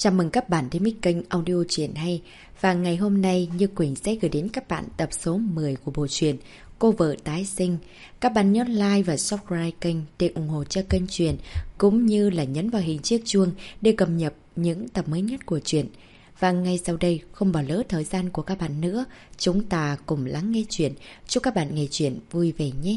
Chào mừng các bạn đến với kênh audio truyện hay. Và ngày hôm nay Như Quỳnh sẽ gửi đến các bạn tập số 10 của bộ truyện Cô Vợ Tái Sinh. Các bạn nhớ like và subscribe kênh để ủng hộ cho kênh truyện, cũng như là nhấn vào hình chiếc chuông để cập nhật những tập mới nhất của truyện. Và ngay sau đây, không bỏ lỡ thời gian của các bạn nữa, chúng ta cùng lắng nghe truyện. Chúc các bạn nghe truyện vui vẻ nhé.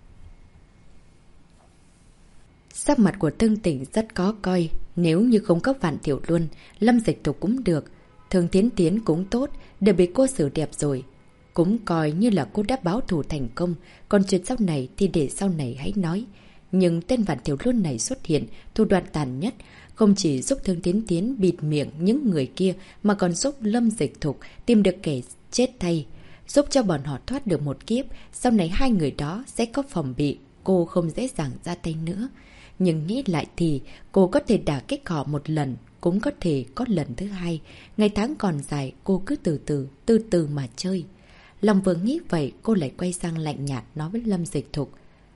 Sắc mặt của Thương Tỉnh rất khó coi, nếu như không có Vạn Tiểu Luân, Lâm Dịch Tục cũng được, Thường Tiến Tiến cũng tốt, đều bị cô xử đẹp rồi. Cũng coi như là cô đã báo thù thành công, còn chuyện sau này thì để sau này hãy nói. Nhưng tên Vạn Tiểu Luân này xuất hiện, thủ đoạn tàn nhất, không chỉ giúp Thương Tiến Tiến bịt miệng những người kia mà còn giúp Lâm Dịch Tục tìm được kẻ chết thay, giúp cho bọn họ thoát được một kiếp, sau này hai người đó sẽ có phòng bị, cô không dễ dàng ra tay nữa. Nhưng nghĩ lại thì cô có thể đả kích họ một lần, cũng có thể có lần thứ hai. Ngày tháng còn dài, cô cứ từ từ mà chơi. Lòng vừa nghĩ vậy, cô lại quay sang lạnh nhạt nói với Lâm Dịch Thục.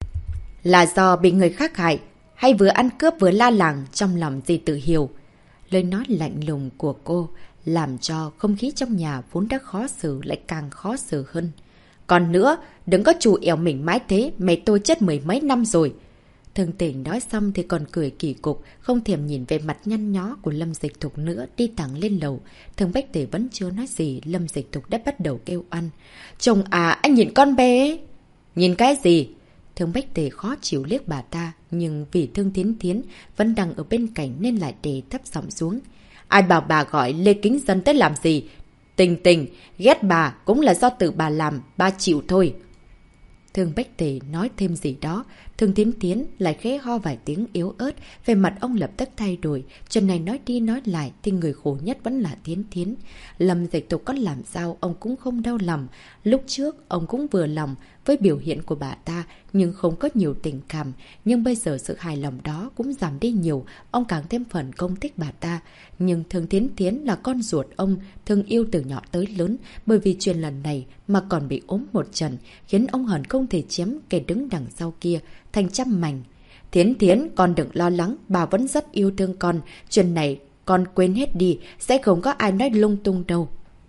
Là do bị người khác hại, hay vừa ăn cướp vừa la làng, trong lòng gì tự hiểu. Lời nói lạnh lùng của cô làm cho không khí trong nhà vốn đã khó xử lại càng khó xử hơn. Còn nữa, đừng có chủ ẻo mình mãi thế, mẹ tôi chết mười mấy năm rồi. Thường Tỉnh nói xong thì còn cười kỳ cục, không thèm nhìn về mặt nhăn nhó của Lâm Dịch Thục nữa, đi thẳng lên lầu. Thường Bách Tề vẫn chưa nói gì, Lâm Dịch Thục đã bắt đầu kêu ăn. Chồng à, anh nhìn con bé ấy. Nhìn cái gì? Thường Bách Tề khó chịu liếc bà ta, nhưng vì Thương Tiến Tiến vẫn đang ở bên cạnh nên lại đề thấp giọng xuống. Ai bảo bà gọi Lê Kính Dân tới làm gì? Tình Tình, ghét bà cũng là do tự bà làm, bà chịu thôi. Thương Bách Tề nói thêm gì đó, Thương Tiến Tiến lại khẽ ho vài tiếng yếu ớt, về mặt ông lập tức thay đổi, chuyện này nói đi nói lại thì người khổ nhất vẫn là Tiến Tiến. Lâm Dịch Tục có làm sao ông cũng không đau lòng, lúc trước ông cũng vừa lòng với biểu hiện của bà ta, nhưng không có nhiều tình cảm, nhưng bây giờ sự hài lòng đó cũng giảm đi nhiều, ông càng thêm phần công thích bà ta. Nhưng Thương Tiến Tiến là con ruột ông, thương yêu từ nhỏ tới lớn, bởi vì chuyện lần này mà còn bị ốm một trận, khiến ông hận không thể chém kẻ đứng đằng sau kia thành trăm mảnh. Thiến Thiến, con đừng lo lắng, bà vẫn rất yêu thương con, chuyện này con quên hết đi, sẽ không có ai nói lung tung đâu.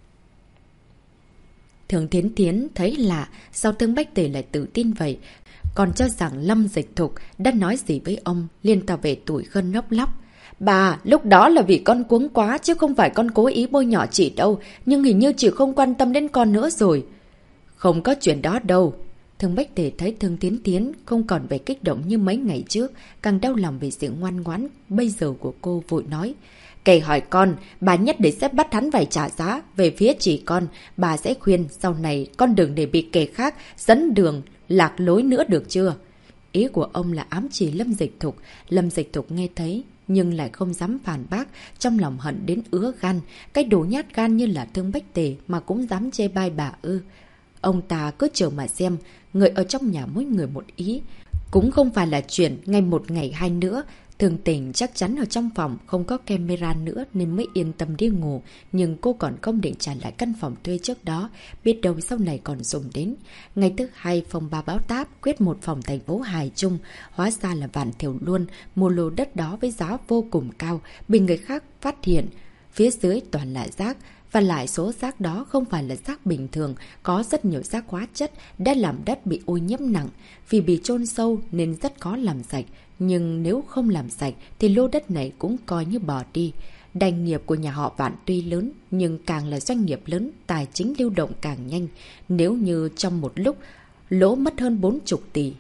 Thường Thiến Thiến thấy lạ, sao Thương Bách Tề lại tự tin vậy, còn cho rằng Lâm Dịch Thục đã nói gì với ông, liền tỏ vẻ tủi khân ngốc lóc. Bà, lúc đó là vì con cuống quá chứ không phải con cố ý bôi nhọ chị đâu, nhưng hình như chị không quan tâm đến con nữa rồi. Không có chuyện đó đâu. Thương Bách Tề thấy Thương Tiến Tiến không còn vẻ kích động như mấy ngày trước, càng đau lòng về sự ngoan ngoãn bây giờ của cô, vội nói. Kể hỏi con, bà nhất định sẽ bắt hắn phải trả giá. Về phía chị con, bà sẽ khuyên sau này con đừng để bị kẻ khác dẫn đường lạc lối nữa được chưa? Ý của ông là ám chỉ Lâm Dịch Thục. Lâm Dịch Thục nghe thấy nhưng lại không dám phản bác, trong lòng hận đến ứa gan. Cái đồ nhát gan như là Thương Bách Tề mà cũng dám chê bai bà ư? Ông ta cứ chờ mà xem, người ở trong nhà mỗi người một ý, cũng không phải là chuyện ngày một ngày hai nữa. Thường Tình chắc chắn ở trong phòng không có camera nữa nên mới yên tâm đi ngủ, nhưng cô còn không định trả lại căn phòng thuê trước đó, biết đâu sau này còn dùng đến. Ngày thứ hai, phòng bà báo táp quyết một phòng thành phố Hải Trung, hóa ra là Vạn Tiểu Luân mua lô đất đó với giá vô cùng cao, bị người khác phát hiện. Phía dưới toàn là rác, và lại số rác đó không phải là rác bình thường, có rất nhiều rác hóa chất đã làm đất bị ô nhiễm nặng, vì bị chôn sâu nên rất khó làm sạch. Nhưng nếu không làm sạch thì lô đất này cũng coi như bỏ đi. Đành nghiệp của nhà họ Vạn tuy lớn, nhưng càng là doanh nghiệp lớn, tài chính lưu động càng nhanh. Nếu như trong một lúc lỗ mất hơn 40 tỷ,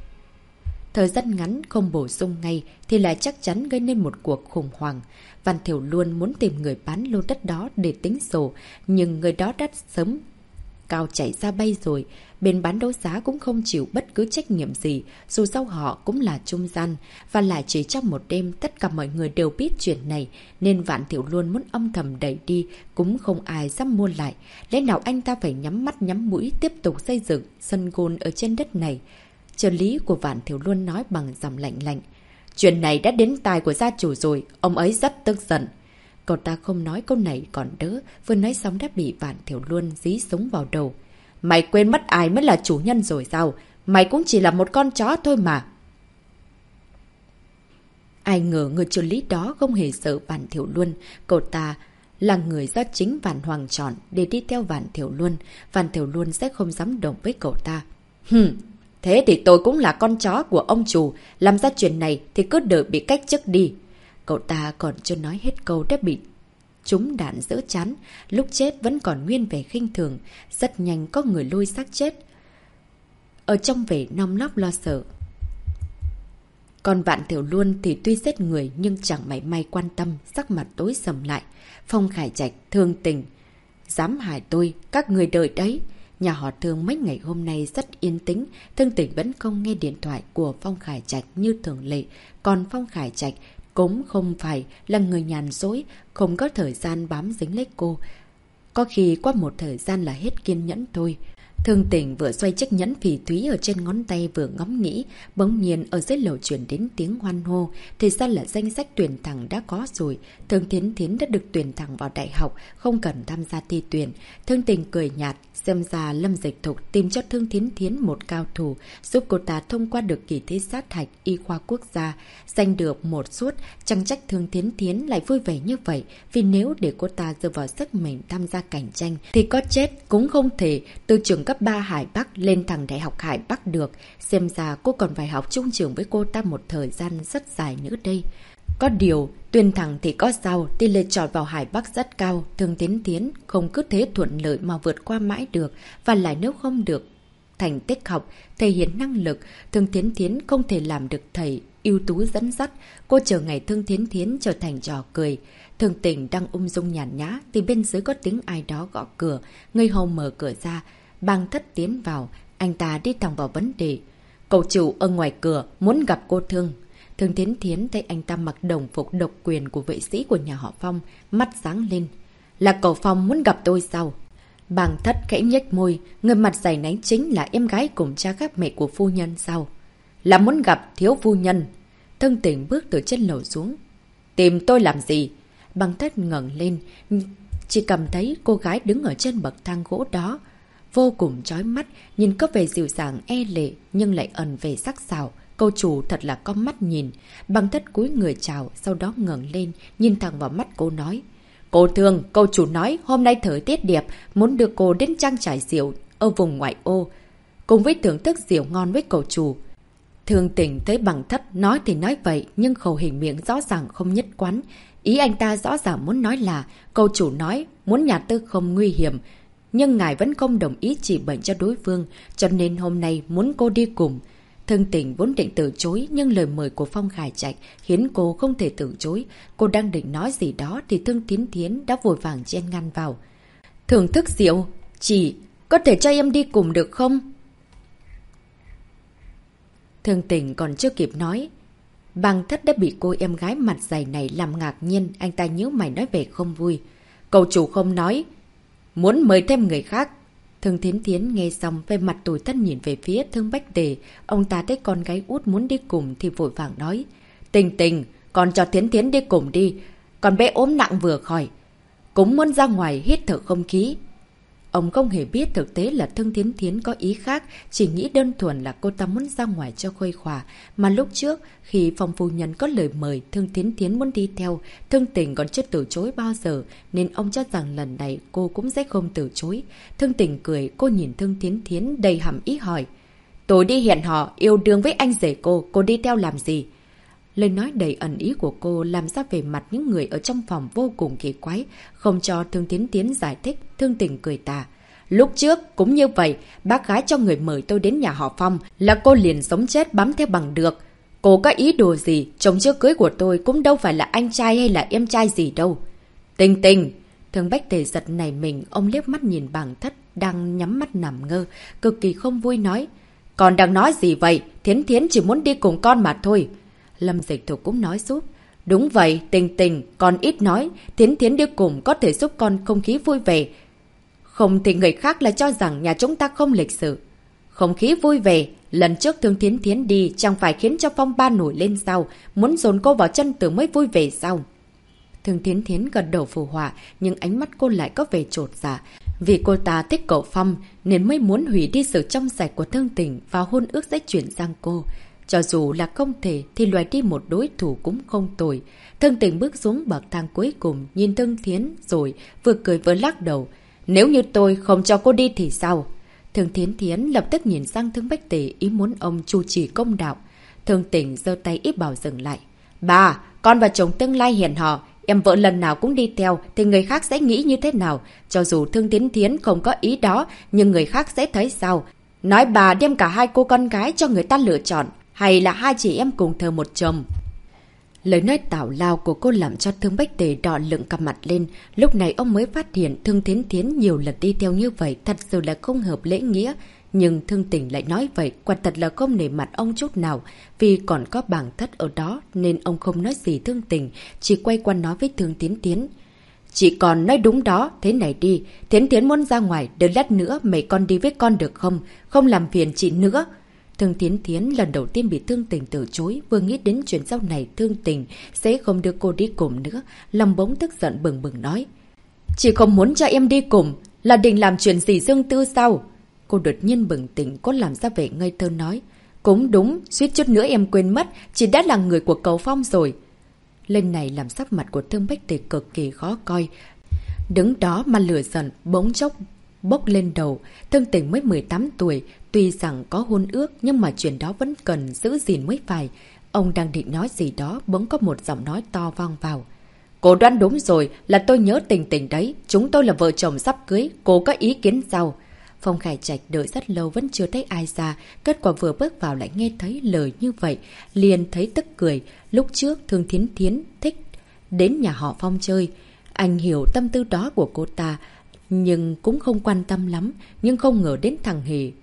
thời gian ngắn không bổ sung ngay thì lại chắc chắn gây nên một cuộc khủng hoảng. Văn Thiểu luôn muốn tìm người bán lô đất đó để tính sổ, nhưng người đó đã sớm cao chạy ra bay rồi. Bên bán đấu giá cũng không chịu bất cứ trách nhiệm gì, dù sao họ cũng là trung gian. Và lại chỉ trong một đêm tất cả mọi người đều biết chuyện này, nên Vạn Thiểu luôn muốn âm thầm đẩy đi, cũng không ai dám mua lại. Lẽ nào anh ta phải nhắm mắt nhắm mũi tiếp tục xây dựng sân gôn ở trên đất này? Trợ lý của Vạn Thiểu Luân nói bằng giọng lạnh lạnh. Chuyện này đã đến tai của gia chủ rồi, ông ấy rất tức giận. Cậu ta không nói câu này còn đỡ, vừa nói xong đã bị Vạn Thiểu Luân dí súng vào đầu. Mày quên mất ai mới là chủ nhân rồi sao? Mày cũng chỉ là một con chó thôi mà. Ai ngờ người trợ lý đó không hề sợ Vạn Thiểu Luân. Cậu ta là người do chính Vạn Hoàng chọn để đi theo Vạn Thiểu Luân. Vạn Thiểu Luân sẽ không dám động với cậu ta. Thế thì tôi cũng là con chó của ông chủ. Làm ra chuyện này thì cứ đợi bị cách chức đi. Cậu ta còn chưa nói hết câu đã bị trúng đạn dỡ chán. Lúc chết vẫn còn nguyên vẻ khinh thường. Rất nhanh có người lôi xác chết ở trong vẻ nong nóc lo sợ. Còn Vạn Thiểu Luân thì tuy giết người nhưng chẳng mảy may quan tâm, sắc mặt tối sầm lại. Phong Khải Trạch, Thương Tình, dám hại tôi, các người đợi đấy. Nhà họ Thương mấy ngày hôm nay rất yên tĩnh, Thương Tình vẫn không nghe điện thoại của Phong Khải Trạch như thường lệ. Còn Phong Khải Trạch cũng không phải là người nhàn dối, không có thời gian bám dính lấy cô. Có khi qua một thời gian là hết kiên nhẫn thôi. Thương Tình vừa xoay chiếc nhẫn phỉ thúy ở trên ngón tay vừa ngẫm nghĩ, bỗng nhiên ở dưới lầu truyền đến tiếng hoan hô. Thì ra là danh sách tuyển thẳng đã có rồi. Thương Thiến Thiến đã được tuyển thẳng vào đại học, không cần tham gia thi tuyển. Thương Tình cười nhạt, xem ra Lâm Dịch Thục tìm cho Thương Thiến Thiến một cao thủ, giúp cô ta thông qua được kỳ thi sát hạch y khoa quốc gia, giành được một suất. Chẳng trách Thương Thiến Thiến lại vui vẻ như vậy, vì nếu để cô ta dựa vào sức mình tham gia cạnh tranh thì có chết cũng không thể từ trường cấp 3 Hải Bắc lên thẳng đại học Hải Bắc được. Xem ra cô còn phải học chung trường với cô ta một thời gian rất dài nữa đây. Có điều, tuyển thẳng thì có sao, tỷ lệ chọn vào Hải Bắc rất cao, Thương Thiến Thiến không cứ thế thuận lợi mà vượt qua mãi được, và lại nếu không được thành tích học, thể hiện năng lực, Thương Thiến Thiến không thể làm được thầy ưu tú dẫn dắt. Cô chờ ngày Thương Thiến Thiến trở thành trò cười. Thương Tình đang ung dung nhàn nhã thì bên dưới có tiếng ai đó gõ cửa, người hầu mở cửa ra, Bang Thất tiến vào, anh ta đi thẳng vào vấn đề. Cậu chủ ở ngoài cửa muốn gặp cô Thương. Thương Thiến Thiến thấy anh ta mặc đồng phục độc quyền của vệ sĩ của nhà họ Phong, mắt sáng lên. Là cậu Phong muốn gặp tôi sao? Bang Thất khẽ nhếch môi, người mặt dày náy chính là em gái cùng cha khác mẹ của phu nhân sao? Là muốn gặp thiếu phu nhân. Thương Tình bước từ trên lầu xuống. Tìm tôi làm gì? Bang Thất ngẩng lên, chỉ cầm thấy cô gái đứng ở trên bậc thang gỗ đó. Vô cùng chói mắt, nhìn có vẻ dịu dàng e lệ nhưng lại ẩn về sắc sảo. Cô chủ thật là có mắt nhìn. Bang Thất cúi người chào, sau đó ngẩng lên, nhìn thẳng vào mắt cô nói. Cô Thương, cô chủ nói hôm nay thời tiết đẹp, muốn đưa cô đến trang trại rượu ở vùng ngoại ô, cùng với thưởng thức rượu ngon với cậu chủ. Thương Tình thấy Bang Thất nói thì nói vậy, nhưng khẩu hình miệng rõ ràng không nhất quán. Ý anh ta rõ ràng muốn nói là, cậu chủ nói muốn nhà tư không nguy hiểm, nhưng ngài vẫn không đồng ý trị bệnh cho đối phương, cho nên hôm nay muốn cô đi cùng. Thương Tình vốn định từ chối, nhưng lời mời của Phong Khải Trạch khiến cô không thể từ chối. Cô đang định nói gì đó thì Thương Thiến Thiến đã vội vàng chen ngăn vào. Thưởng thức rượu, chị có thể cho em đi cùng được không? Thương Tình còn chưa kịp nói, Bang Thất đã bị cô em gái mặt dày này làm ngạc nhiên. Anh ta nhíu mày nói về không vui. Cậu chủ không nói muốn mời thêm người khác. Thương Thiến Thiến nghe xong về mặt tủi thân nhìn về phía Thương Bách Tề. Ông ta thấy con gái út muốn đi cùng thì vội vàng nói. Tình Tình, còn cho Thiến Thiến đi cùng đi. Con bé ốm nặng vừa khỏi, cũng muốn ra ngoài hít thở không khí. Ông không hề biết thực tế là Thương Thiến Thiến có ý khác, chỉ nghĩ đơn thuần là cô ta muốn ra ngoài cho khuây khỏa. Mà lúc trước, khi Phong phu nhân có lời mời Thương Thiến Thiến muốn đi theo, Thương Tình còn chưa từ chối bao giờ, nên ông cho rằng lần này cô cũng sẽ không từ chối. Thương Tình cười, cô nhìn Thương Thiến Thiến đầy hàm ý hỏi. Tôi đi hẹn hò, yêu đương với anh rể cô đi theo làm gì? Lời nói đầy ẩn ý của cô làm ra về mặt những người ở trong phòng vô cùng kỳ quái, không cho Thương Thiến Thiến giải thích. Thương Tình cười tà. Lúc trước cũng như vậy, bác gái cho người mời tôi đến nhà họ Phong là cô liền sống chết bám theo bằng được. Cô có ý đồ gì, chồng trước cưới của tôi cũng đâu phải là anh trai hay là em trai gì đâu. Tình Tình, Thương Bách Tề giật nảy mình, ông liếc mắt nhìn Bang Thất đang nhắm mắt nằm ngơ, cực kỳ không vui nói. Còn đang nói gì vậy, Thiến Thiến chỉ muốn đi cùng con mà thôi. Lâm Dịch Thục cũng nói giúp. Đúng vậy, Tình Tình, con ít nói, Thiến Thiến đi cùng có thể giúp con không khí vui vẻ. Không thì người khác lại cho rằng nhà chúng ta không lịch sự. Không khí vui vẻ, lần trước Thương Thiến Thiến đi chẳng phải khiến cho phong ba nổi lên sao, muốn dồn cô vào chân tường mới vui vẻ sao? Thương Thiến Thiến gật đầu phù họa, nhưng ánh mắt cô lại có vẻ chột dạ. Vì cô ta thích cậu Phong nên mới muốn hủy đi sự trong sạch của Thương Tình và hôn ước sẽ chuyển sang cô. Cho dù là không thể thì loại đi một đối thủ cũng không tồi. Thương Tình bước xuống bậc thang cuối cùng, nhìn Thương Thiến rồi vừa cười vừa lắc đầu. Nếu như tôi không cho cô đi thì sao? Thương Thiến lập tức nhìn sang Thương Bách Tề, ý muốn ông chủ trì công đạo. Thương Tình giơ tay ý bảo dừng lại. Bà, con và chồng tương lai hiền họ, em vợ lần nào cũng đi theo thì người khác sẽ nghĩ như thế nào? Cho dù Thương Thiến không có ý đó, nhưng người khác sẽ thấy sao? Nói bà đem cả hai cô con gái cho người ta lựa chọn, hay là hai chị em cùng thờ một chồng? Lời nói tảo lao của cô làm cho Thương Bách Tề đỏ lựng cả mặt lên. Lúc này ông mới phát hiện Thương Thiến nhiều lần đi theo như vậy thật sự là không hợp lễ nghĩa. Nhưng Thương Tình lại nói vậy, quả thật là không nể mặt ông chút nào. Vì còn có bảng thất ở đó nên ông không nói gì Thương Tình, chỉ quay qua nói với Thương Thiến. Chị còn nói đúng đó, thế này đi. Thiến muốn ra ngoài, đợi lát nữa mấy con đi với con được không? Không làm phiền chị nữa. Thương Thiến lần đầu tiên bị Thương Tình từ chối, vừa nghĩ đến chuyện sau này Thương Tình sẽ không đưa cô đi cùng nữa, lòng bỗng tức giận bừng bừng nói. Chị không muốn cho em đi cùng, là định làm chuyện gì riêng tư sao? Cô đột nhiên bừng tỉnh, cô làm ra vẻ ngây thơ nói. Cũng đúng, suýt chút nữa em quên mất, chị đã là người của Cầu Phong rồi. Lên này làm sắc mặt của Thương Bách Tề cực kỳ khó coi. Đứng đó mà lửa giận bỗng chốc bốc lên đầu. Thương Tình mới 18 tuổi, tuy rằng có hôn ước nhưng mà chuyện đó vẫn cần giữ gìn mới phải. Ông đang định nói gì đó, bỗng có một giọng nói to vang vào. Cô đoán đúng rồi, là tôi nhớ Tình đấy. Chúng tôi là vợ chồng sắp cưới, cô có ý kiến sao? Phong Khải Trạch đợi rất lâu vẫn chưa thấy ai ra, kết quả vừa bước vào lại nghe thấy lời như vậy, liền thấy tức cười. Lúc trước Thương Thiến thích đến nhà họ Phong chơi, anh hiểu tâm tư đó của cô ta, nhưng cũng không quan tâm lắm, nhưng không ngờ đến thằng Hề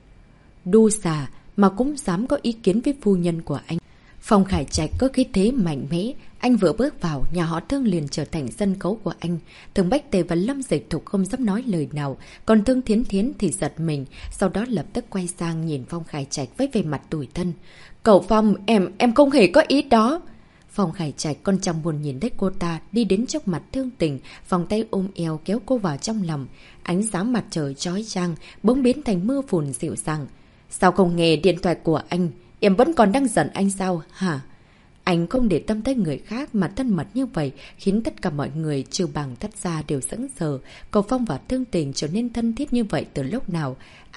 đu xà mà cũng dám có ý kiến với phu nhân của anh. Phong Khải Trạch có khí thế mạnh mẽ, anh vừa bước vào, nhà họ Thương liền trở thành sân khấu của anh. Thương Bách Tề và Lâm Dịch Thục không dám nói lời nào, còn Thương Thiến thì giật mình, sau đó lập tức quay sang nhìn Phong Khải Trạch với vẻ mặt tủi thân. Cậu Phong, em không hề có ý đó. Phong Khải Trạch con chẳng buồn nhìn thấy cô ta đi đến trước mặt Thương Tình, vòng tay ôm eo kéo cô vào trong lòng. Ánh sáng mặt trời chói chang bỗng biến thành mưa phùn dịu dàng. Sao không nghe điện thoại của anh? Em vẫn còn đang giận anh sao hả? Anh không để tâm tới người khác mà thân mật như vậy, khiến tất cả mọi người trừ bằng Thất gia đều sững sờ. Cầu Phong và Thương Tình trở nên thân thiết như vậy từ lúc nào?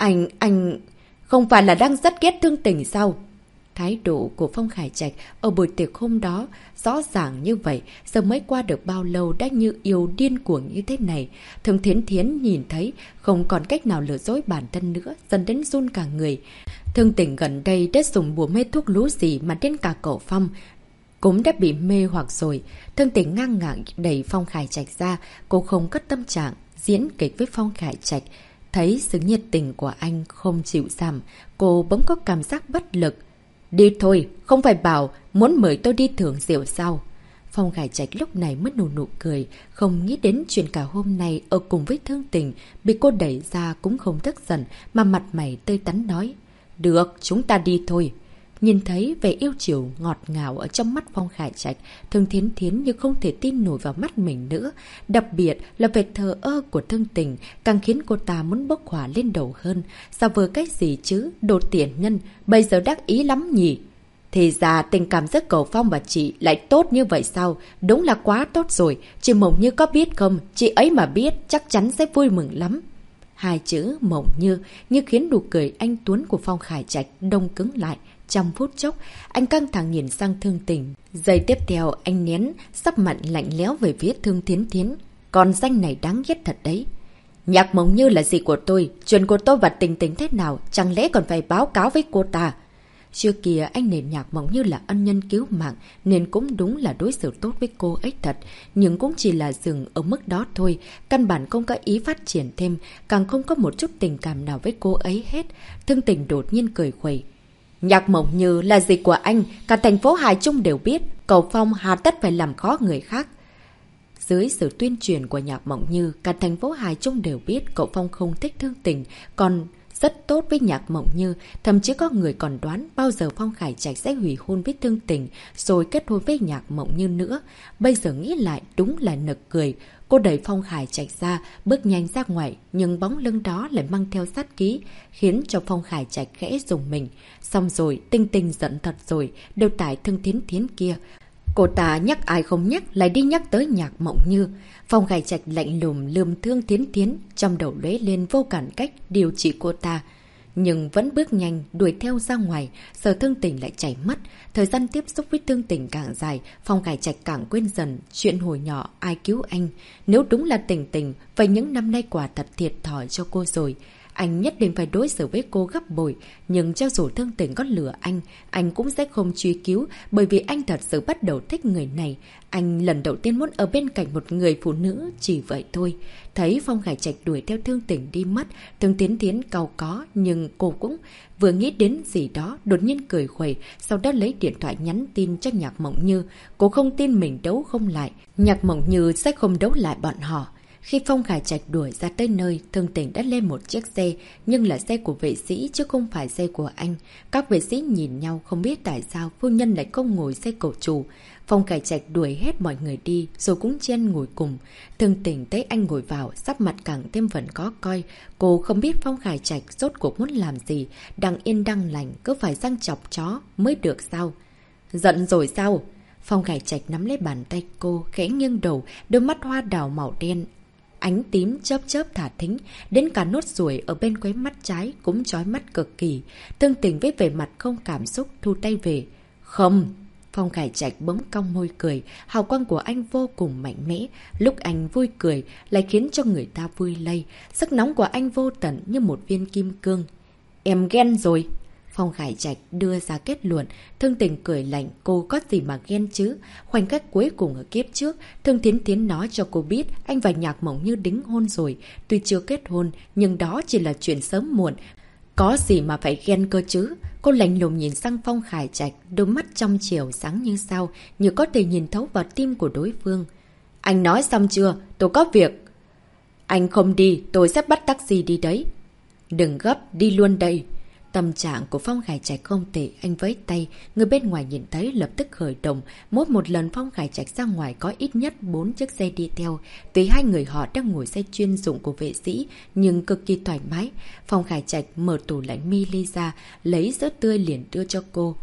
Anh không phải là đang rất ghét Thương Tình sao? Thái độ của Phong Khải Trạch ở buổi tiệc hôm đó rõ ràng như vậy, giờ mới qua được bao lâu đã như yêu điên cuồng như thế này. Thương Thiến nhìn thấy không còn cách nào lừa dối bản thân nữa, dần đến run cả người. Thương Tình gần đây đã dùng bùa mê thuốc lú gì mà đến cả cậu Phong cũng đã bị mê hoặc rồi. Thương Tình ngang ngạng đẩy Phong Khải Trạch ra, cô không cất tâm trạng diễn kịch với Phong Khải Trạch. Thấy sự nhiệt tình của anh không chịu giảm, cô bỗng có cảm giác bất lực. Đi thôi, không phải bảo muốn mời tôi đi thưởng rượu sao? Phong Khải Trạch lúc này mới nụ cười, không nghĩ đến chuyện cả hôm nay ở cùng với Thương Tình, bị cô đẩy ra cũng không tức giận, mà mặt mày tươi tắn nói. Được, chúng ta đi thôi. Nhìn thấy vẻ yêu chiều ngọt ngào ở trong mắt Phong Khải Trạch, Thương Thiến như không thể tin nổi vào mắt mình nữa. Đặc biệt là vẻ thờ ơ của Thương Tình càng khiến cô ta muốn bốc hỏa lên đầu hơn. Sao vờ cái gì chứ, đồ tiện nhân, bây giờ đắc ý lắm nhỉ? Thì ra tình cảm giữa Cầu Phong và chị lại tốt như vậy sao? Đúng là quá tốt rồi, chị Mộng Như có biết không? Chị ấy mà biết chắc chắn sẽ vui mừng lắm. Hai chữ Mộng như khiến nụ cười anh tuấn của Phong Khải Trạch đông cứng lại. Trong phút chốc, anh căng thẳng nhìn sang Thương Tình. Giây tiếp theo, anh nén sắc mặt lạnh lẽo về phía Thương Thiến. Con danh này đáng ghét thật đấy. Nhạc Mộng Như là gì của tôi? Chuyện của tôi và Tình thế nào? Chẳng lẽ còn phải báo cáo với cô ta? Trước kia anh nể Nhạc Mộng Như là ân nhân cứu mạng, nên cũng đúng là đối xử tốt với cô ấy thật. Nhưng cũng chỉ là dừng ở mức đó thôi, căn bản không có ý phát triển thêm, càng không có một chút tình cảm nào với cô ấy hết. Thương Tình đột nhiên cười khuẩy. Nhạc Mộng Như là gì của anh, cả thành phố Hải Trung đều biết, Cầu Phong hà tất phải làm khó người khác. Dưới sự tuyên truyền của Nhạc Mộng Như, cả thành phố Hải Trung đều biết Cậu Phong không thích Thương Tình, còn rất tốt với Nhạc Mộng Như, thậm chí có người còn đoán bao giờ Phong Khải Trạch sẽ hủy hôn với Thương Tình rồi kết hôn với Nhạc Mộng Như nữa. Bây giờ nghĩ lại đúng là nực cười. Cô đẩy Phong Khải Trạch ra, bước nhanh ra ngoài, nhưng bóng lưng đó lại mang theo sát khí, khiến cho Phong Khải Trạch khẽ rùng mình. Xong rồi, Tinh Tinh giận thật rồi, đều tại Thương Thiến Thiến kia. Cô ta nhắc ai không nhắc, lại đi nhắc tới Nhạc Mộng Như. Phong Khải Trạch lạnh lùng lườm Thương Thiến Thiến, trong đầu lóe lên vô cản cách điều trị cô ta. Nhưng vẫn bước nhanh, đuổi theo ra ngoài, sợ Thương Tình lại chảy mất. Thời gian tiếp xúc với Thương Tình càng dài, Phong Khải Trạch càng quên dần chuyện hồi nhỏ ai cứu anh. Nếu đúng là Tình Tình, vậy những năm nay quả thật thiệt thòi cho cô rồi. Anh nhất định phải đối xử với cô gấp bội, nhưng cho dù Thương Tình có lừa anh cũng sẽ không truy cứu, bởi vì anh thật sự bắt đầu thích người này. Anh lần đầu tiên muốn ở bên cạnh một người phụ nữ, chỉ vậy thôi. Thấy Phong Khải Trạch đuổi theo Thương Tình đi mất, Thương Thiến Thiến cau có, nhưng cô cũng vừa nghĩ đến gì đó, đột nhiên cười khuẩy, sau đó lấy điện thoại nhắn tin cho Nhạc Mộng Như. Cô không tin mình đấu không lại, Nhạc Mộng Như sẽ không đấu lại bọn họ. Khi Phong Khải Trạch đuổi ra tới nơi, Thương Tình đã lên một chiếc xe, nhưng là xe của vệ sĩ chứ không phải xe của anh. Các vệ sĩ nhìn nhau không biết tại sao phu nhân lại không ngồi xe cậu chủ. Phong Khải Trạch đuổi hết mọi người đi, rồi cũng chen ngồi cùng. Thương Tình thấy anh ngồi vào, sắc mặt càng thêm vẫn có coi. Cô không biết Phong Khải Trạch rốt cuộc muốn làm gì, đang yên đang lành, cứ phải răng chọc chó mới được sao? Giận rồi sao? Phong Khải Trạch nắm lấy bàn tay cô, khẽ nghiêng đầu, đôi mắt hoa đào màu đen ánh tím chớp chớp thả thính, đến cả nốt ruồi ở bên khóe mắt trái cũng chói mắt cực kỳ. Thương Tình với vẻ mặt không cảm xúc thu tay về. Không! Phong Khải Trạch bỗng cong môi cười, hào quang của anh vô cùng mạnh mẽ. Lúc anh vui cười lại khiến cho người ta vui lây. Sức nóng của anh vô tận như một viên kim cương. Em ghen rồi! Phong Khải Trạch đưa ra kết luận. Thương Tình cười lạnh, cô có gì mà ghen chứ? Khoảnh khắc cuối cùng ở kiếp trước, Thương Thiến Thiến nói cho cô biết anh và Nhạc Mộng Như đính hôn rồi. Tuy chưa kết hôn, nhưng đó chỉ là chuyện sớm muộn. Có gì mà phải ghen cơ chứ? Cô lạnh lùng nhìn sang Phong Khải Trạch, đôi mắt trong chiều sáng như sao, như có thể nhìn thấu vào tim của đối phương. Anh nói xong chưa? Tôi có việc. Anh không đi, tôi sẽ bắt taxi đi đấy. Đừng gấp, đi luôn đây. Tâm trạng của Phong Khải Trạch không tệ, anh với tay, người bên ngoài nhìn thấy lập tức khởi động. Mỗi một lần Phong Khải Trạch ra ngoài có ít nhất 4 chiếc xe đi theo. Tuy hai người họ đang ngồi xe chuyên dụng của vệ sĩ, nhưng cực kỳ thoải mái. Phong Khải Trạch mở tủ lạnh mini ra, lấy sữa tươi liền đưa cho cô.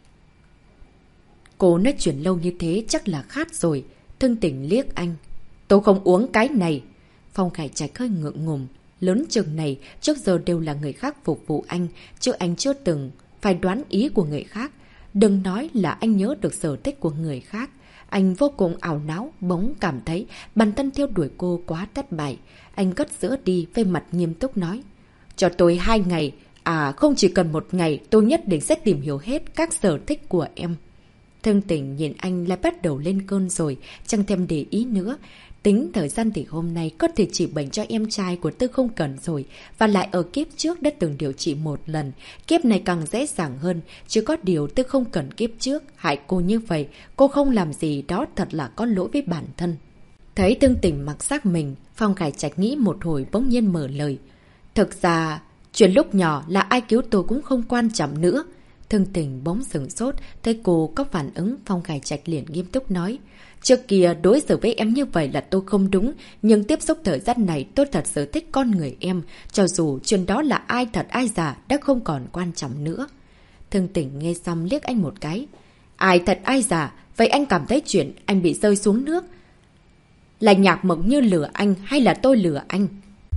Cô nói chuyện lâu như thế chắc là khát rồi. Thương Tình liếc anh. Tôi không uống cái này. Phong Khải Trạch hơi ngượng ngùng. Lớn chừng này, trước giờ đều là người khác phục vụ anh, chứ anh chưa từng phải đoán ý của người khác. Đừng nói là anh nhớ được sở thích của người khác. Anh vô cùng ảo não, bỗng cảm thấy bản thân theo đuổi cô quá thất bại. Anh cất sữa đi, về mặt nghiêm túc nói. Cho tôi 2 ngày, không chỉ cần 1 ngày, tôi nhất định sẽ tìm hiểu hết các sở thích của em. Thương Tình nhìn anh lại bắt đầu lên cơn rồi, chẳng thèm để ý nữa. Tính thời gian thì hôm nay có thể chỉ bệnh cho em trai của Tư Không Cần rồi, và lại ở kiếp trước đã từng điều trị 1 lần. Kiếp này càng dễ dàng hơn, chứ có điều Tư Không Cần kiếp trước hại cô như vậy, cô không làm gì đó thật là có lỗi với bản thân. Thấy Thương Tình mặc xác mình, Phong Khải Trạch nghĩ một hồi bỗng nhiên mở lời. Thực ra, chuyện lúc nhỏ là ai cứu tôi cũng không quan trọng nữa. Thương Tình bỗng sửng sốt, thấy cô có phản ứng, Phong Khải Trạch liền nghiêm túc nói. Trước kia đối xử với em như vậy là tôi không đúng, nhưng tiếp xúc thời gian này tôi thật sự thích con người em, cho dù chuyện đó là ai thật ai giả đã không còn quan trọng nữa. Thương Tình nghe xong liếc anh một cái. Ai thật ai giả, vậy anh cảm thấy chuyện anh bị rơi xuống nước là Nhạc Mộng Như lừa anh hay là tôi lừa anh?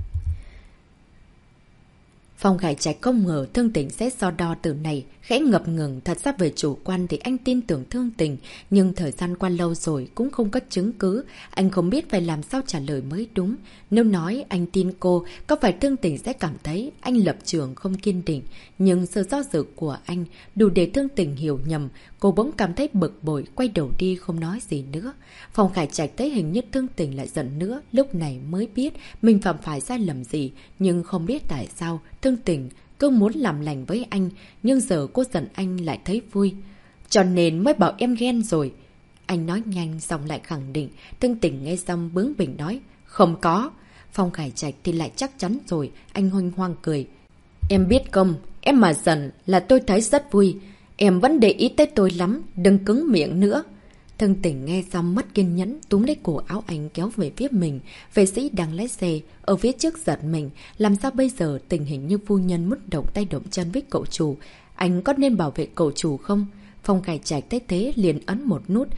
Phong Khải Trạch không ngờ Thương Tình sẽ so đo từ này, khẽ ngập ngừng. Thật ra về chủ quan thì anh tin tưởng Thương Tình, nhưng thời gian qua lâu rồi cũng không có chứng cứ. Anh không biết phải làm sao trả lời mới đúng. Nếu nói anh tin cô, có phải Thương Tình sẽ cảm thấy anh lập trường không kiên định. Nhưng sự do dự của anh đủ để Thương Tình hiểu nhầm. Cô bỗng cảm thấy bực bội, quay đầu đi không nói gì nữa. Phong Khải Trạch thấy hình như Thương Tình lại giận nữa, lúc này mới biết mình phạm phải sai lầm gì, nhưng không biết tại sao Thương Tình cứ muốn làm lành với anh, nhưng giờ cô giận anh lại thấy vui. Cho nên mới bảo em ghen rồi. Anh nói nhanh xong lại khẳng định. Thương Tình nghe xong bướng bỉnh nói. Không có. Phong Khải Trạch thì lại chắc chắn rồi. Anh hoanh hoang cười. Em biết không, em mà giận là tôi thấy rất vui. Em vẫn để ý tới tôi lắm, đừng cứng miệng nữa. Thương Tình nghe xong mất kiên nhẫn, túm lấy cổ áo anh kéo về phía mình. Vệ sĩ đang lái xe, ở phía trước giật mình. Làm sao bây giờ tình hình như phu nhân muốn động tay động chân với cậu chủ. Anh có nên bảo vệ cậu chủ không? Phong Khải Trạch thấy thế liền ấn một nút.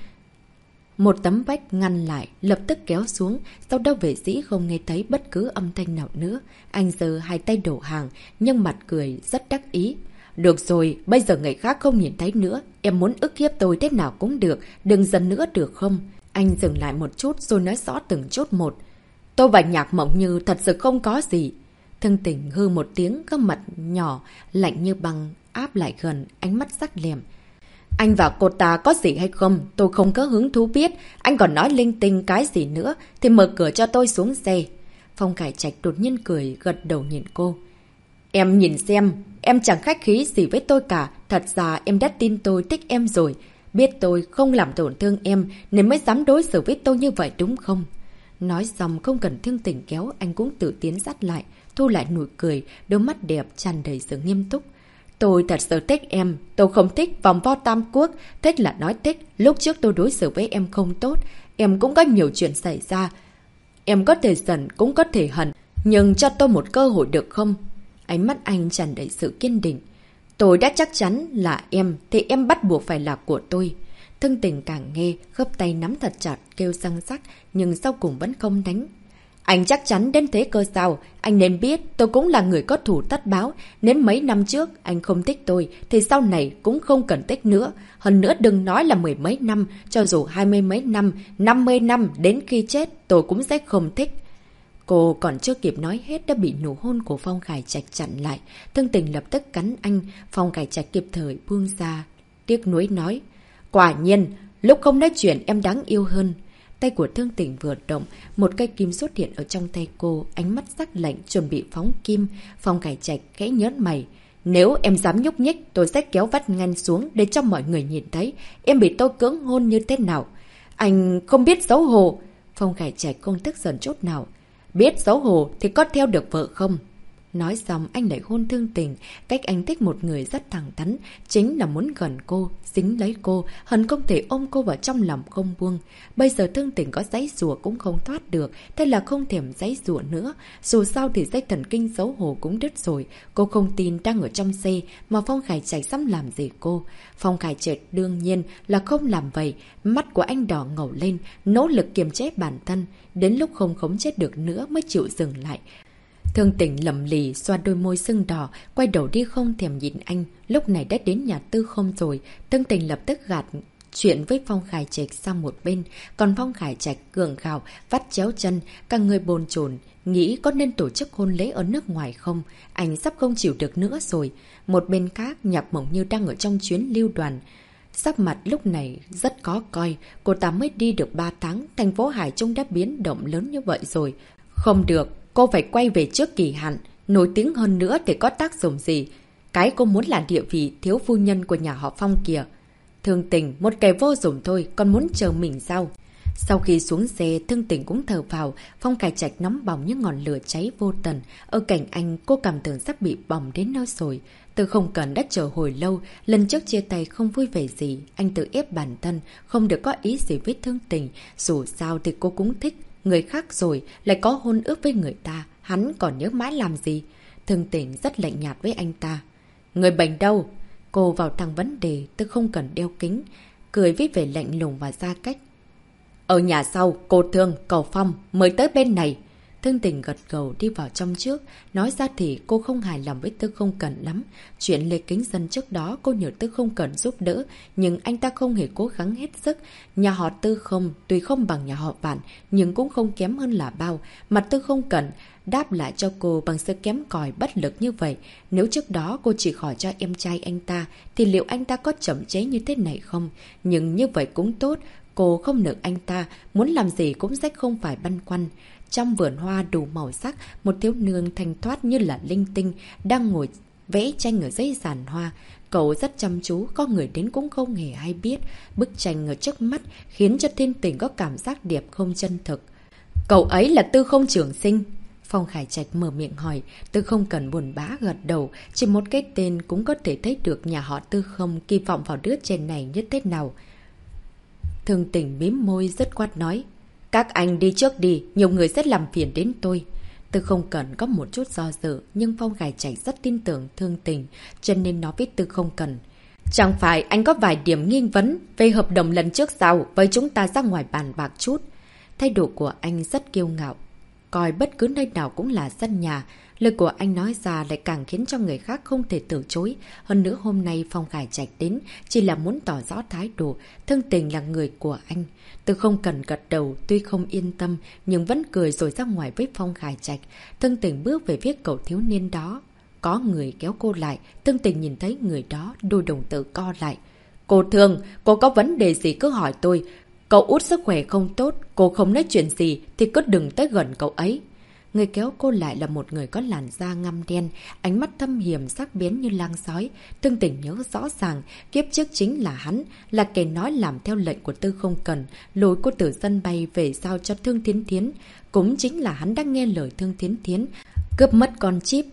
Một tấm vách ngăn lại, lập tức kéo xuống, sau đó vệ sĩ không nghe thấy bất cứ âm thanh nào nữa. Anh giơ hai tay đổ hàng, nhưng mặt cười rất đắc ý. Được rồi, bây giờ người khác không nhìn thấy nữa, em muốn ức hiếp tôi thế nào cũng được, đừng giận nữa được không? Anh dừng lại một chút rồi nói rõ từng chút một. Tôi và Nhạc Mộng Như thật sự không có gì. Thương Tình hư một tiếng, gương mặt nhỏ, lạnh như băng, áp lại gần, ánh mắt sắc lẹm. Anh và cô ta có gì hay không, tôi không có hứng thú biết. Anh còn nói linh tinh cái gì nữa, thì mở cửa cho tôi xuống xe. Phong Khải Trạch đột nhiên cười, gật đầu nhìn cô. Em nhìn xem, em chẳng khách khí gì với tôi cả. Thật ra em đã tin tôi thích em rồi. Biết tôi không làm tổn thương em nên mới dám đối xử với tôi như vậy đúng không? Nói xong không cần Thương Tình kéo, anh cũng tự tiến sát lại, thu lại nụ cười, đôi mắt đẹp tràn đầy sự nghiêm túc. Tôi thật sự thích em, tôi không thích vòng vo tam quốc, thích là nói thích, lúc trước tôi đối xử với em không tốt, em cũng có nhiều chuyện xảy ra. Em có thể giận, cũng có thể hận, nhưng cho tôi một cơ hội được không? Ánh mắt anh tràn đầy sự kiên định. Tôi đã chắc chắn là em, thì em bắt buộc phải là của tôi. Thương Tình càng nghe, khớp tay nắm thật chặt, kêu răng rắc, nhưng sau cùng vẫn không đánh. Anh chắc chắn đến thế cơ sao? Anh nên biết tôi cũng là người có thủ tất báo. Nếu mấy năm trước anh không thích tôi, thì sau này cũng không cần thích nữa. Hơn nữa đừng nói là 10 mấy năm, cho dù 20 mấy năm, 50 năm, đến khi chết tôi cũng sẽ không thích. Cô còn chưa kịp nói hết đã bị nụ hôn của Phong Khải Trạch chặn lại. Thương Tình lập tức cắn anh, Phong Khải Trạch kịp thời buông ra. Tiếc nuối nói, quả nhiên, lúc không nói chuyện em đáng yêu hơn. Tay của Thương Tình vừa động, một cây kim xuất hiện ở trong tay cô, ánh mắt sắc lạnh chuẩn bị phóng kim. Phong Khải Trạch khẽ nhớn mày. Nếu em dám nhúc nhích, tôi sẽ kéo vắt ngăn xuống để cho mọi người nhìn thấy em bị tôi cưỡng hôn như thế nào. Anh không biết xấu hổ. Phong Khải Trạch không tức giận chút nào. Biết xấu hổ thì có theo được vợ không? Nói xong anh lại hôn Thương Tình. Cách anh thích một người rất thẳng thắn, chính là muốn gần cô, dính lấy cô, hận không thể ôm cô vào trong lòng không buông. Bây giờ Thương Tình có giãy giụa cũng không thoát được, thế là không thèm giãy giụa nữa. Dù sao thì dây thần kinh xấu hổ cũng đứt rồi. Cô không tin đang ở trong xe mà Phong Khải Trạch dám làm gì cô. Phong Khải Trạch đương nhiên là không làm vậy. Mắt của anh đỏ ngầu lên, nỗ lực kiềm chế bản thân, đến lúc không khống chế được nữa mới chịu dừng lại. Thương Tình lầm lì, xoa đôi môi sưng đỏ, quay đầu đi không thèm nhìn anh. Lúc này đã đến nhà Tư Không rồi, Thương Tình lập tức gạt chuyện với Phong Khải Trạch sang một bên. Còn Phong Khải Trạch gượng gạo, vắt chéo chân, cả người bồn chồn, nghĩ có nên tổ chức hôn lễ ở nước ngoài không? Anh sắp không chịu được nữa rồi. Một bên khác, Nhạc Mộng Như đang ở trong chuyến lưu đoàn. Sắc mặt lúc này rất khó coi, cô ta mới đi được 3 tháng, thành phố Hải Trung đã biến động lớn như vậy rồi. Không được. Cô phải quay về trước kỳ hạn, nổi tiếng hơn nữa thì có tác dụng gì? Cái cô muốn là địa vị thiếu phu nhân của nhà họ Phong kìa. Thương Tình, một kẻ vô dụng thôi, còn muốn chờ mình sao? Sau khi xuống xe, Thương Tình cũng thở vào, Phong Khải Trạch nóng bỏng như ngọn lửa cháy vô tận. Ở cạnh anh, cô cảm tưởng sắp bị bỏng đến nơi rồi. Từ không cần đã chờ hồi lâu, lần trước chia tay không vui vẻ gì, anh tự ép bản thân, không được có ý gì với Thương Tình. Dù sao thì cô cũng thích. Người khác rồi, lại có hôn ước với người ta, hắn còn nhớ mãi làm gì? Thương Tình rất lạnh nhạt với anh ta. Người bệnh đâu? Cô vào thẳng vấn đề, tôi không cần đeo kính, cười với vẻ lạnh lùng và xa cách. Ở nhà sau, cô Thương, cậu Phong, mời tới bên này. Thương Tình gật gđầu đi vào trong trước. Nói ra thì cô không hài lòng với Tư Không Cẩn lắm. Chuyện Lê Kính Dân trước đó cô nhờ Tư Không Cẩn giúp đỡ, nhưng anh ta không hề cố gắng hết sức. Nhà họ Tư không, tuy không bằng nhà họ Vạn, nhưng cũng không kém hơn là bao. Mặt Tư Không Cẩn đáp lại cho cô bằng sự kém cỏi bất lực như vậy. Nếu trước đó cô chỉ khỏi cho em trai anh ta, thì liệu anh ta có chậm chế như thế này không? Nhưng như vậy cũng tốt. Cô không nợ anh ta, muốn làm gì cũng sẽ không phải băn khoăn. Trong vườn hoa đủ màu sắc, một thiếu nương thanh thoát như là linh tinh đang ngồi vẽ tranh ở dãy giàn hoa. Cậu rất chăm chú, có người đến cũng không hề hay biết. Bức tranh ở trước mắt khiến cho Thiên Tình có cảm giác đẹp không chân thực. Cậu ấy là Tư Không Trường Sinh. Phong Khải Trạch mở miệng hỏi, Tư Không Cần buồn bã gật đầu, chỉ một cái tên cũng có thể thấy được nhà họ Tư không kỳ vọng vào đứa trẻ này như thế nào. Thương Tình mím môi dứt khoát nói, các anh đi trước đi, nhiều người sẽ làm phiền đến tôi. Tư Không Cần có một chút do dự, nhưng Phong Khải Trạch rất tin tưởng Thương Tình, cho nên nói với Tư Không Cần. Chẳng phải anh có vài điểm nghi vấn về hợp đồng lần trước sao, với chúng ta ra ngoài bàn bạc chút. Thái độ của anh rất kiêu ngạo, coi bất cứ nơi nào cũng là sân nhà. Lời của anh nói ra lại càng khiến cho người khác không thể từ chối. Hơn nữa hôm nay Phong Khải Trạch đến chỉ là muốn tỏ rõ thái độ, Thương Tình là người của anh. Tư Không Cần gật đầu, tuy không yên tâm nhưng vẫn cười rồi ra ngoài với Phong Khải Trạch. Thương Tình bước về phía cậu thiếu niên đó. Có người kéo cô lại, Thương Tình nhìn thấy người đó, đôi đồng tử co lại. Cô Thương, cô có vấn đề gì cứ hỏi tôi. Cậu út sức khỏe không tốt, cô không nói chuyện gì thì cứ đừng tới gần cậu ấy. Người kéo cô lại là một người có làn da ngăm đen, ánh mắt thâm hiểm sắc bén như lang sói. Thương Tình nhớ rõ ràng, kiếp trước chính là hắn, là kẻ nói làm theo lệnh của Tư Không Cần, lôi cô từ sân bay về giao cho Thương Thiến Thiến. Cũng chính là hắn đang nghe lời Thương Thiến Thiến, cướp mất con chip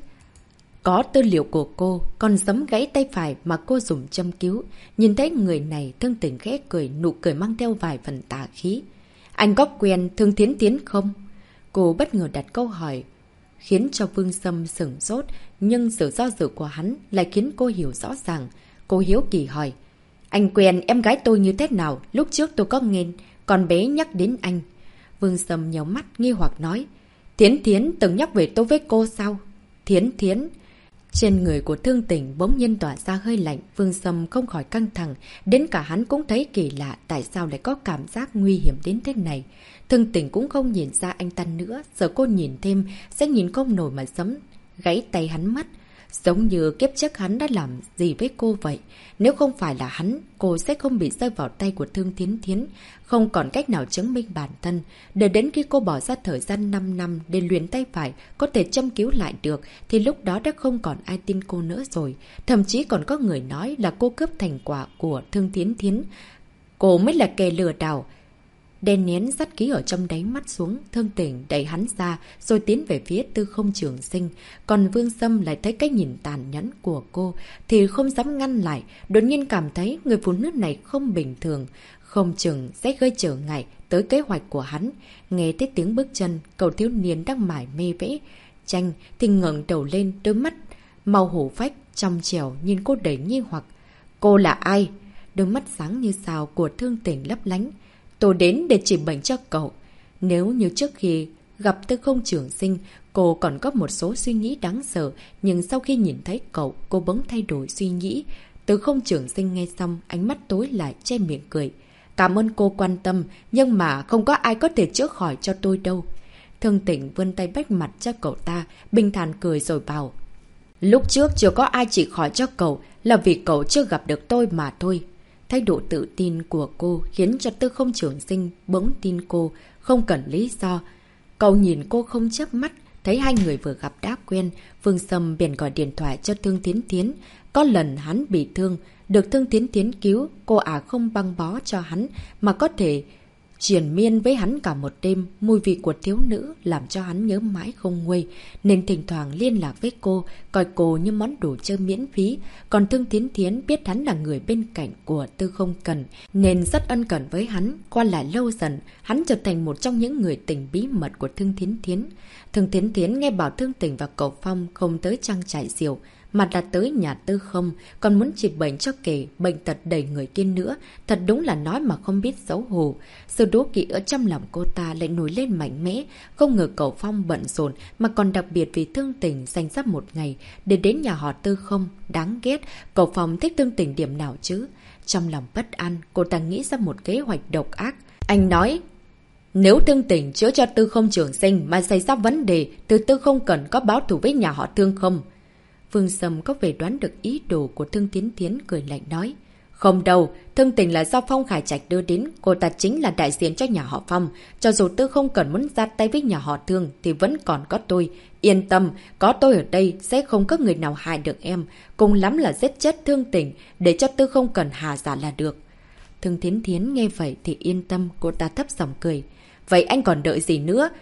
có tư liệu của cô, còn giấm gãy tay phải mà cô dùng châm cứu. Nhìn thấy người này, Thương Tình khẽ cười, nụ cười mang theo vài phần tà khí. Anh có quen Thương Thiến Thiến không? Cô bất ngờ đặt câu hỏi, khiến cho Vương Sâm sửng sốt, nhưng sự do dự của hắn lại khiến cô hiểu rõ ràng. Cô hiếu kỳ hỏi, anh quen em gái tôi như thế nào? Lúc trước tôi có nghe con bé nhắc đến anh. Vương Sâm nhéo mắt nghi hoặc nói, Thiến Thiến từng nhắc về tôi với cô sao? Thiến Thiến. Trên người của Thương Tình bỗng nhiên tỏa ra hơi lạnh, Vương Sâm không khỏi căng thẳng, đến cả hắn cũng thấy kỳ lạ tại sao lại có cảm giác nguy hiểm đến thế này. Thương Tình cũng không nhìn ra anh ta nữa, sợ cô nhìn thêm sẽ nhìn không nổi mà giấm gãy tay hắn mất. Giống như kiếp trước hắn đã làm gì với cô vậy. Nếu không phải là hắn, cô sẽ không bị rơi vào tay của Thương Thiến Thiến, không còn cách nào chứng minh bản thân. Để đến khi cô bỏ ra thời gian 5 năm để luyện tay phải có thể châm cứu lại được, thì lúc đó đã không còn ai tin cô nữa rồi. Thậm chí còn có người nói là cô cướp thành quả của Thương Thiến Thiến. Cô mới là kẻ lừa đảo. Đen nén sát khí ở trong đáy mắt xuống, Thương Tình đẩy hắn ra rồi tiến về phía Tư Không Trường Sinh. Còn Vương Sâm lại thấy cái nhìn tàn nhẫn của cô thì không dám ngăn lại, đột nhiên cảm thấy người phụ nữ này không bình thường, không chừng sẽ gây trở ngại tới kế hoạch của hắn. Nghe thấy tiếng bước chân, cậu thiếu niên đang mải mê vẽ tranh thì ngẩng đầu lên, đôi mắt màu hổ phách trong trẻo nhìn cô đầy nghi hoặc. Cô là ai? Đôi mắt sáng như sao của Thương Tình lấp lánh. Tôi đến để chỉ bệnh cho cậu. Nếu như trước khi gặp Tư Không Trường Sinh, cô còn có một số suy nghĩ đáng sợ, nhưng sau khi nhìn thấy cậu, cô bỗng thay đổi suy nghĩ. Tư Không Trường Sinh nghe xong, ánh mắt tối lại, che miệng cười. Cảm ơn cô quan tâm, nhưng mà không có ai có thể chữa khỏi cho tôi đâu. Thương Tình vươn tay bách mặt cho cậu ta, bình thản cười rồi bảo. Lúc trước chưa có ai chỉ khỏi cho cậu, là vì cậu chưa gặp được tôi mà thôi. Thái độ tự tin của cô khiến cho Tư Không Trường Sinh bỗng tin cô, không cần lý do. Cậu nhìn cô không chớp mắt, thấy hai người vừa gặp đã quen, Vương Sâm bèn gọi điện thoại cho Thương Thiến Thiến. Có lần hắn bị thương, được Thương Thiến Thiến cứu, cô không băng bó cho hắn, mà có thể triền miên với hắn cả một đêm. Mùi vị của thiếu nữ làm cho hắn nhớ mãi không nguôi, nên thỉnh thoảng liên lạc với cô, coi cô như món đồ chơi miễn phí. Còn Thương Thiến Thiến biết hắn là người bên cạnh của Tư Không Cần, nên rất ân cần với hắn. Qua lại lâu dần, hắn trở thành một trong những người tình bí mật của Thương Thiến Thiến. Thương Thiến Thiến nghe bảo Thương Tình và cậu Phong không tới trang trại diều, mà đã tới nhà Tư Không, còn muốn trị bệnh cho kẻ bệnh tật đầy người kia nữa. Thật đúng là nói mà không biết xấu hổ. Sự đố kỵ ở trong lòng cô ta lại nổi lên mạnh mẽ. Không ngờ cậu Phong bận rộn mà còn đặc biệt vì Thương Tình dành ra một ngày để đến nhà họ Tư Không. Đáng ghét, cậu Phong thích Thương Tình điểm nào chứ? Trong lòng bất an, cô ta nghĩ ra một kế hoạch độc ác. Anh nói, nếu Thương Tình chữa cho Tư Không Trường Sinh mà xảy ra vấn đề, từ Tư Không Cần có báo thù với nhà họ Thương không? Vương Sâm có vẻ đoán được ý đồ của Thương Thiến Thiến, cười lạnh nói. Không đâu, Thương Tình là do Phong Khải Trạch đưa đến, cô ta chính là đại diện cho nhà họ Phong. Cho dù Tư Không Cần muốn ra tay với nhà họ Thương thì vẫn còn có tôi. Yên tâm, có tôi ở đây sẽ không có người nào hại được em. Cùng lắm là giết chết Thương Tình để cho Tư Không Cần hà giả là được. Thương Thiến Thiến nghe vậy thì yên tâm, cô ta thấp giọng cười. Vậy anh còn đợi gì nữa?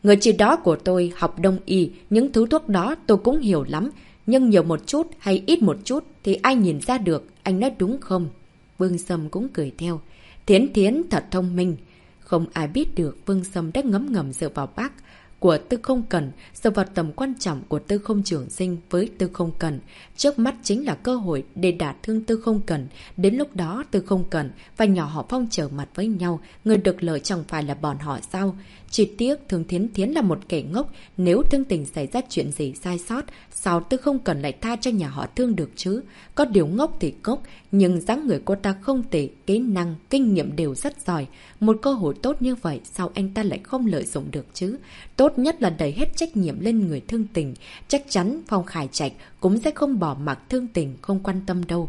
Người chị đó của tôi học đông y, những thứ thuốc đó tôi cũng hiểu lắm. Nhưng nhiều một chút hay ít một chút thì ai nhìn ra được, anh nói đúng không? Vương Sâm cũng cười theo. Thiến Thiến thật thông minh. Không ai biết được Vương Sâm đã ngấm ngầm dựa vào bác của Tư Không Cần, dựa vào tầm quan trọng của Tư Không Trường Sinh với Tư Không Cần. Trước mắt chính là cơ hội để đả thương Tư Không Cần. Đến lúc đó Tư Không Cần và nhỏ họ Phong trở mặt với nhau, người được lợi chẳng phải là bọn họ sao? Chỉ tiếc Thương Thiến Thiến là một kẻ ngốc, nếu Thương Tình xảy ra chuyện gì sai sót, sao Tư Không Cần lại tha cho nhà họ Thương được chứ? Có điều ngốc thì ngốc, nhưng dáng người cô ta không tệ, kỹ năng, kinh nghiệm đều rất giỏi. Một cơ hội tốt như vậy sao anh ta lại không lợi dụng được chứ? Tốt nhất là đẩy hết trách nhiệm lên người Thương Tình. Chắc chắn Phong Khải Trạch cũng sẽ không bỏ mặc Thương Tình không quan tâm đâu.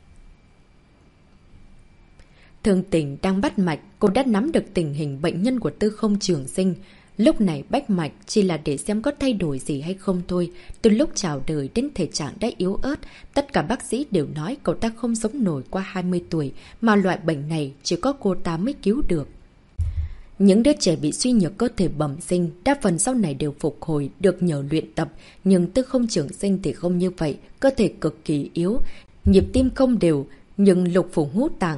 Thương Tình đang bắt mạch, cô đã nắm được tình hình bệnh nhân của Tư Không Trường Sinh. Lúc này bách mạch chỉ là để xem có thay đổi gì hay không thôi. Từ lúc chào đời đến thể trạng đã yếu ớt, tất cả bác sĩ đều nói cậu ta không sống nổi qua 20 tuổi, mà loại bệnh này chỉ có cô ta mới cứu được. Những đứa trẻ bị suy nhược cơ thể bẩm sinh, đa phần sau này đều phục hồi được nhờ luyện tập, nhưng Tư Không Trường Sinh thì không như vậy, cơ thể cực kỳ yếu, nhịp tim không đều, nhưng lục phủ ngũ tạng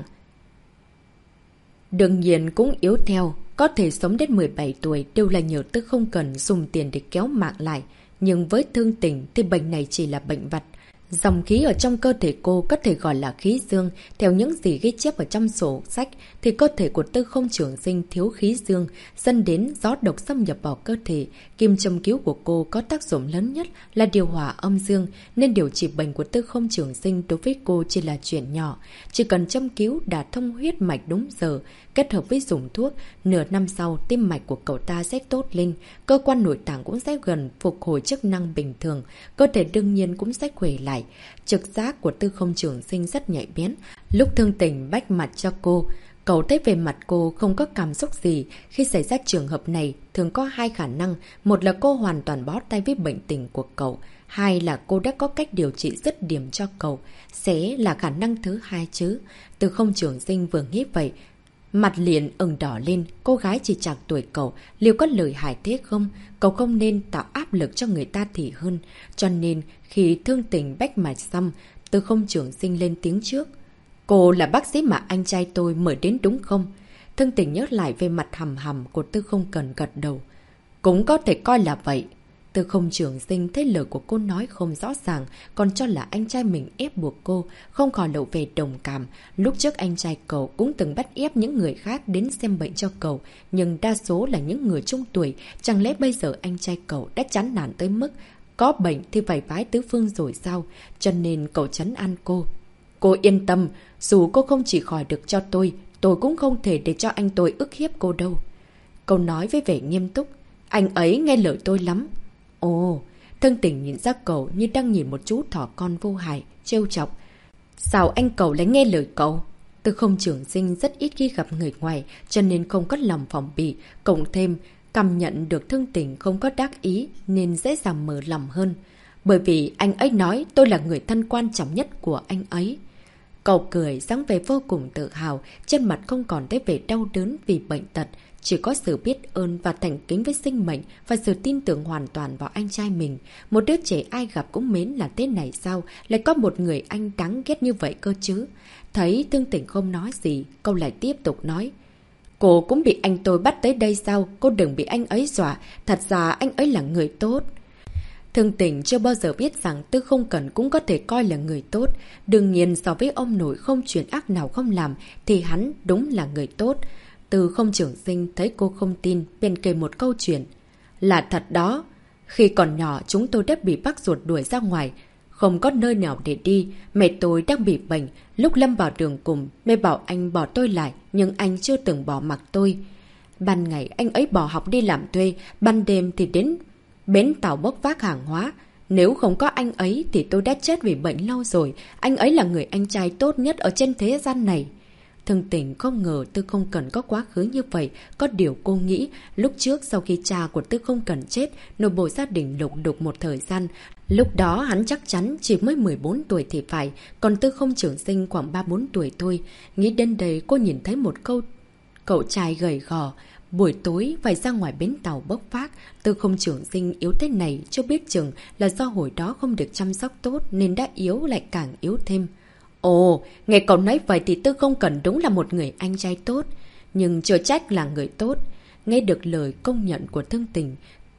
đương nhiên cũng yếu theo. Có thể sống đến 17 tuổi đều là nhờ Tư Không Cần dùng tiền để kéo mạng lại. Nhưng với Thương Tình thì bệnh này chỉ là bệnh vặt. Dòng khí ở trong cơ thể cô có thể gọi là khí dương. Theo những gì ghi chép ở trong sổ sách thì cơ thể của Tư Không Trường Sinh thiếu khí dương, dẫn đến gió độc xâm nhập vào cơ thể. Kim châm cứu của cô có tác dụng lớn nhất là điều hòa âm dương, nên điều trị bệnh của Tư Không Trường Sinh đối với cô chỉ là chuyện nhỏ. Chỉ cần châm cứu đả thông huyết mạch đúng giờ, kết hợp với dùng thuốc, nửa năm sau tim mạch của cậu ta sẽ tốt lên, cơ quan nội tạng cũng sẽ gần phục hồi chức năng bình thường, cơ thể đương nhiên cũng sẽ khỏe lại. Trực giác của Tư Không Trường Sinh rất nhạy bén. Lúc Thương Tình bách mặt cho cô, cậu thấy về mặt cô không có cảm xúc gì. Khi xảy ra trường hợp này, thường có hai khả năng. Một là cô hoàn toàn bó tay với bệnh tình của cậu. Hai là cô đã có cách điều trị dứt điểm cho cậu. Sẽ là khả năng thứ hai chứ. Tư Không Trường Sinh vừa nghĩ vậy, mặt liền ửng đỏ lên. Cô gái chỉ chạc tuổi cậu, liệu có lợi hại thế không? Cậu không nên tạo áp lực cho người ta thì hơn. Cho nên khi Thương Tình bách mạch xong, Tư Không Trường Sinh lên tiếng trước. Cô là bác sĩ mà anh trai tôi mời đến đúng không? Thương Tình nhớ lại về mặt hầm hầm của Tư Không Cần gật đầu. Cũng có thể coi là vậy. Tư Không Trường Sinh thấy lời của cô nói không rõ ràng, còn cho là anh trai mình ép buộc cô, không khỏi lộ về đồng cảm. Lúc trước anh trai cậu cũng từng bắt ép những người khác đến xem bệnh cho cậu, nhưng đa số là những người trung tuổi. Chẳng lẽ bây giờ anh trai cậu đã chán nản tới mức có bệnh thì phải vái tứ phương rồi sao? Cho nên cậu trấn an cô. Cô yên tâm, dù cô không chỉ khỏi được cho tôi cũng không thể để cho anh tôi ức hiếp cô đâu. Cậu nói với vẻ nghiêm túc. Anh ấy nghe lời tôi lắm. Ồ, Thương Tình nhìn ra cậu như đang nhìn một chú thỏ con vô hại, trêu chọc. Sao anh cậu lại nghe lời cậu? Tư Không Trường Sinh rất ít khi gặp người ngoài, cho nên không có lòng phòng bị. Cộng thêm, cảm nhận được Thương Tình không có đắc ý, nên dễ dàng mở lòng hơn. Bởi vì anh ấy nói tôi là người thân quan trọng nhất của anh ấy. Cậu cười, dáng vẻ vô cùng tự hào, trên mặt không còn thấy vẻ đau đớn vì bệnh tật. Chỉ có sự biết ơn và thành kính với sinh mệnh và sự tin tưởng hoàn toàn vào anh trai mình. Một đứa trẻ ai gặp cũng mến là thế này sao? Lại có một người anh đáng ghét như vậy cơ chứ? Thấy Thương Tình không nói gì, cậu lại tiếp tục nói. Cô cũng bị anh tôi bắt tới đây sao? Cô đừng bị anh ấy dọa. Thật ra anh ấy là người tốt. Thương Tình chưa bao giờ biết rằng Tư Không Cần cũng có thể coi là người tốt. Đương nhiên so với ông nội không chuyện ác nào không làm thì hắn đúng là người tốt. Tư Không Trường Sinh thấy cô không tin,便kể một câu chuyện. Là thật đó, khi còn nhỏ chúng tôi đã bị bác ruột đuổi ra ngoài, không có nơi nào để đi. Mẹ tôi đang bị bệnh, lúc lâm vào đường cùng, mẹ bảo anh bỏ tôi lại, nhưng anh chưa từng bỏ mặc tôi. Ban ngày anh ấy bỏ học đi làm thuê, ban đêm thì đến bến tàu bốc vác hàng hóa. Nếu không có anh ấy thì tôi đã chết vì bệnh lâu rồi. Anh ấy là người anh trai tốt nhất ở trên thế gian này. Thương Tình không ngờ Tư Không Cần có quá khứ như vậy. Có điều cô nghĩ lúc trước sau khi cha của Tư Không Cần chết, nội bộ gia đình lục đục một thời gian. Lúc đó hắn chắc chắn chỉ mới 14 tuổi thì phải, còn Tư Không Trường Sinh khoảng 3-4 tuổi thôi. Nghĩ đến đây cô nhìn thấy một cậu trai gầy gò, Buổi tối phải ra ngoài bến tàu bốc vác, Tư Không Trường Sinh yếu thế này chưa biết chừng là do hồi đó không được chăm sóc tốt nên đã yếu lại càng yếu thêm. Ồ, nghe cậu nói vậy thì Tư Không Cẩn đúng là một người anh trai tốt, nhưng chưa trách là người tốt. Nghe được lời công nhận của Thương Tình,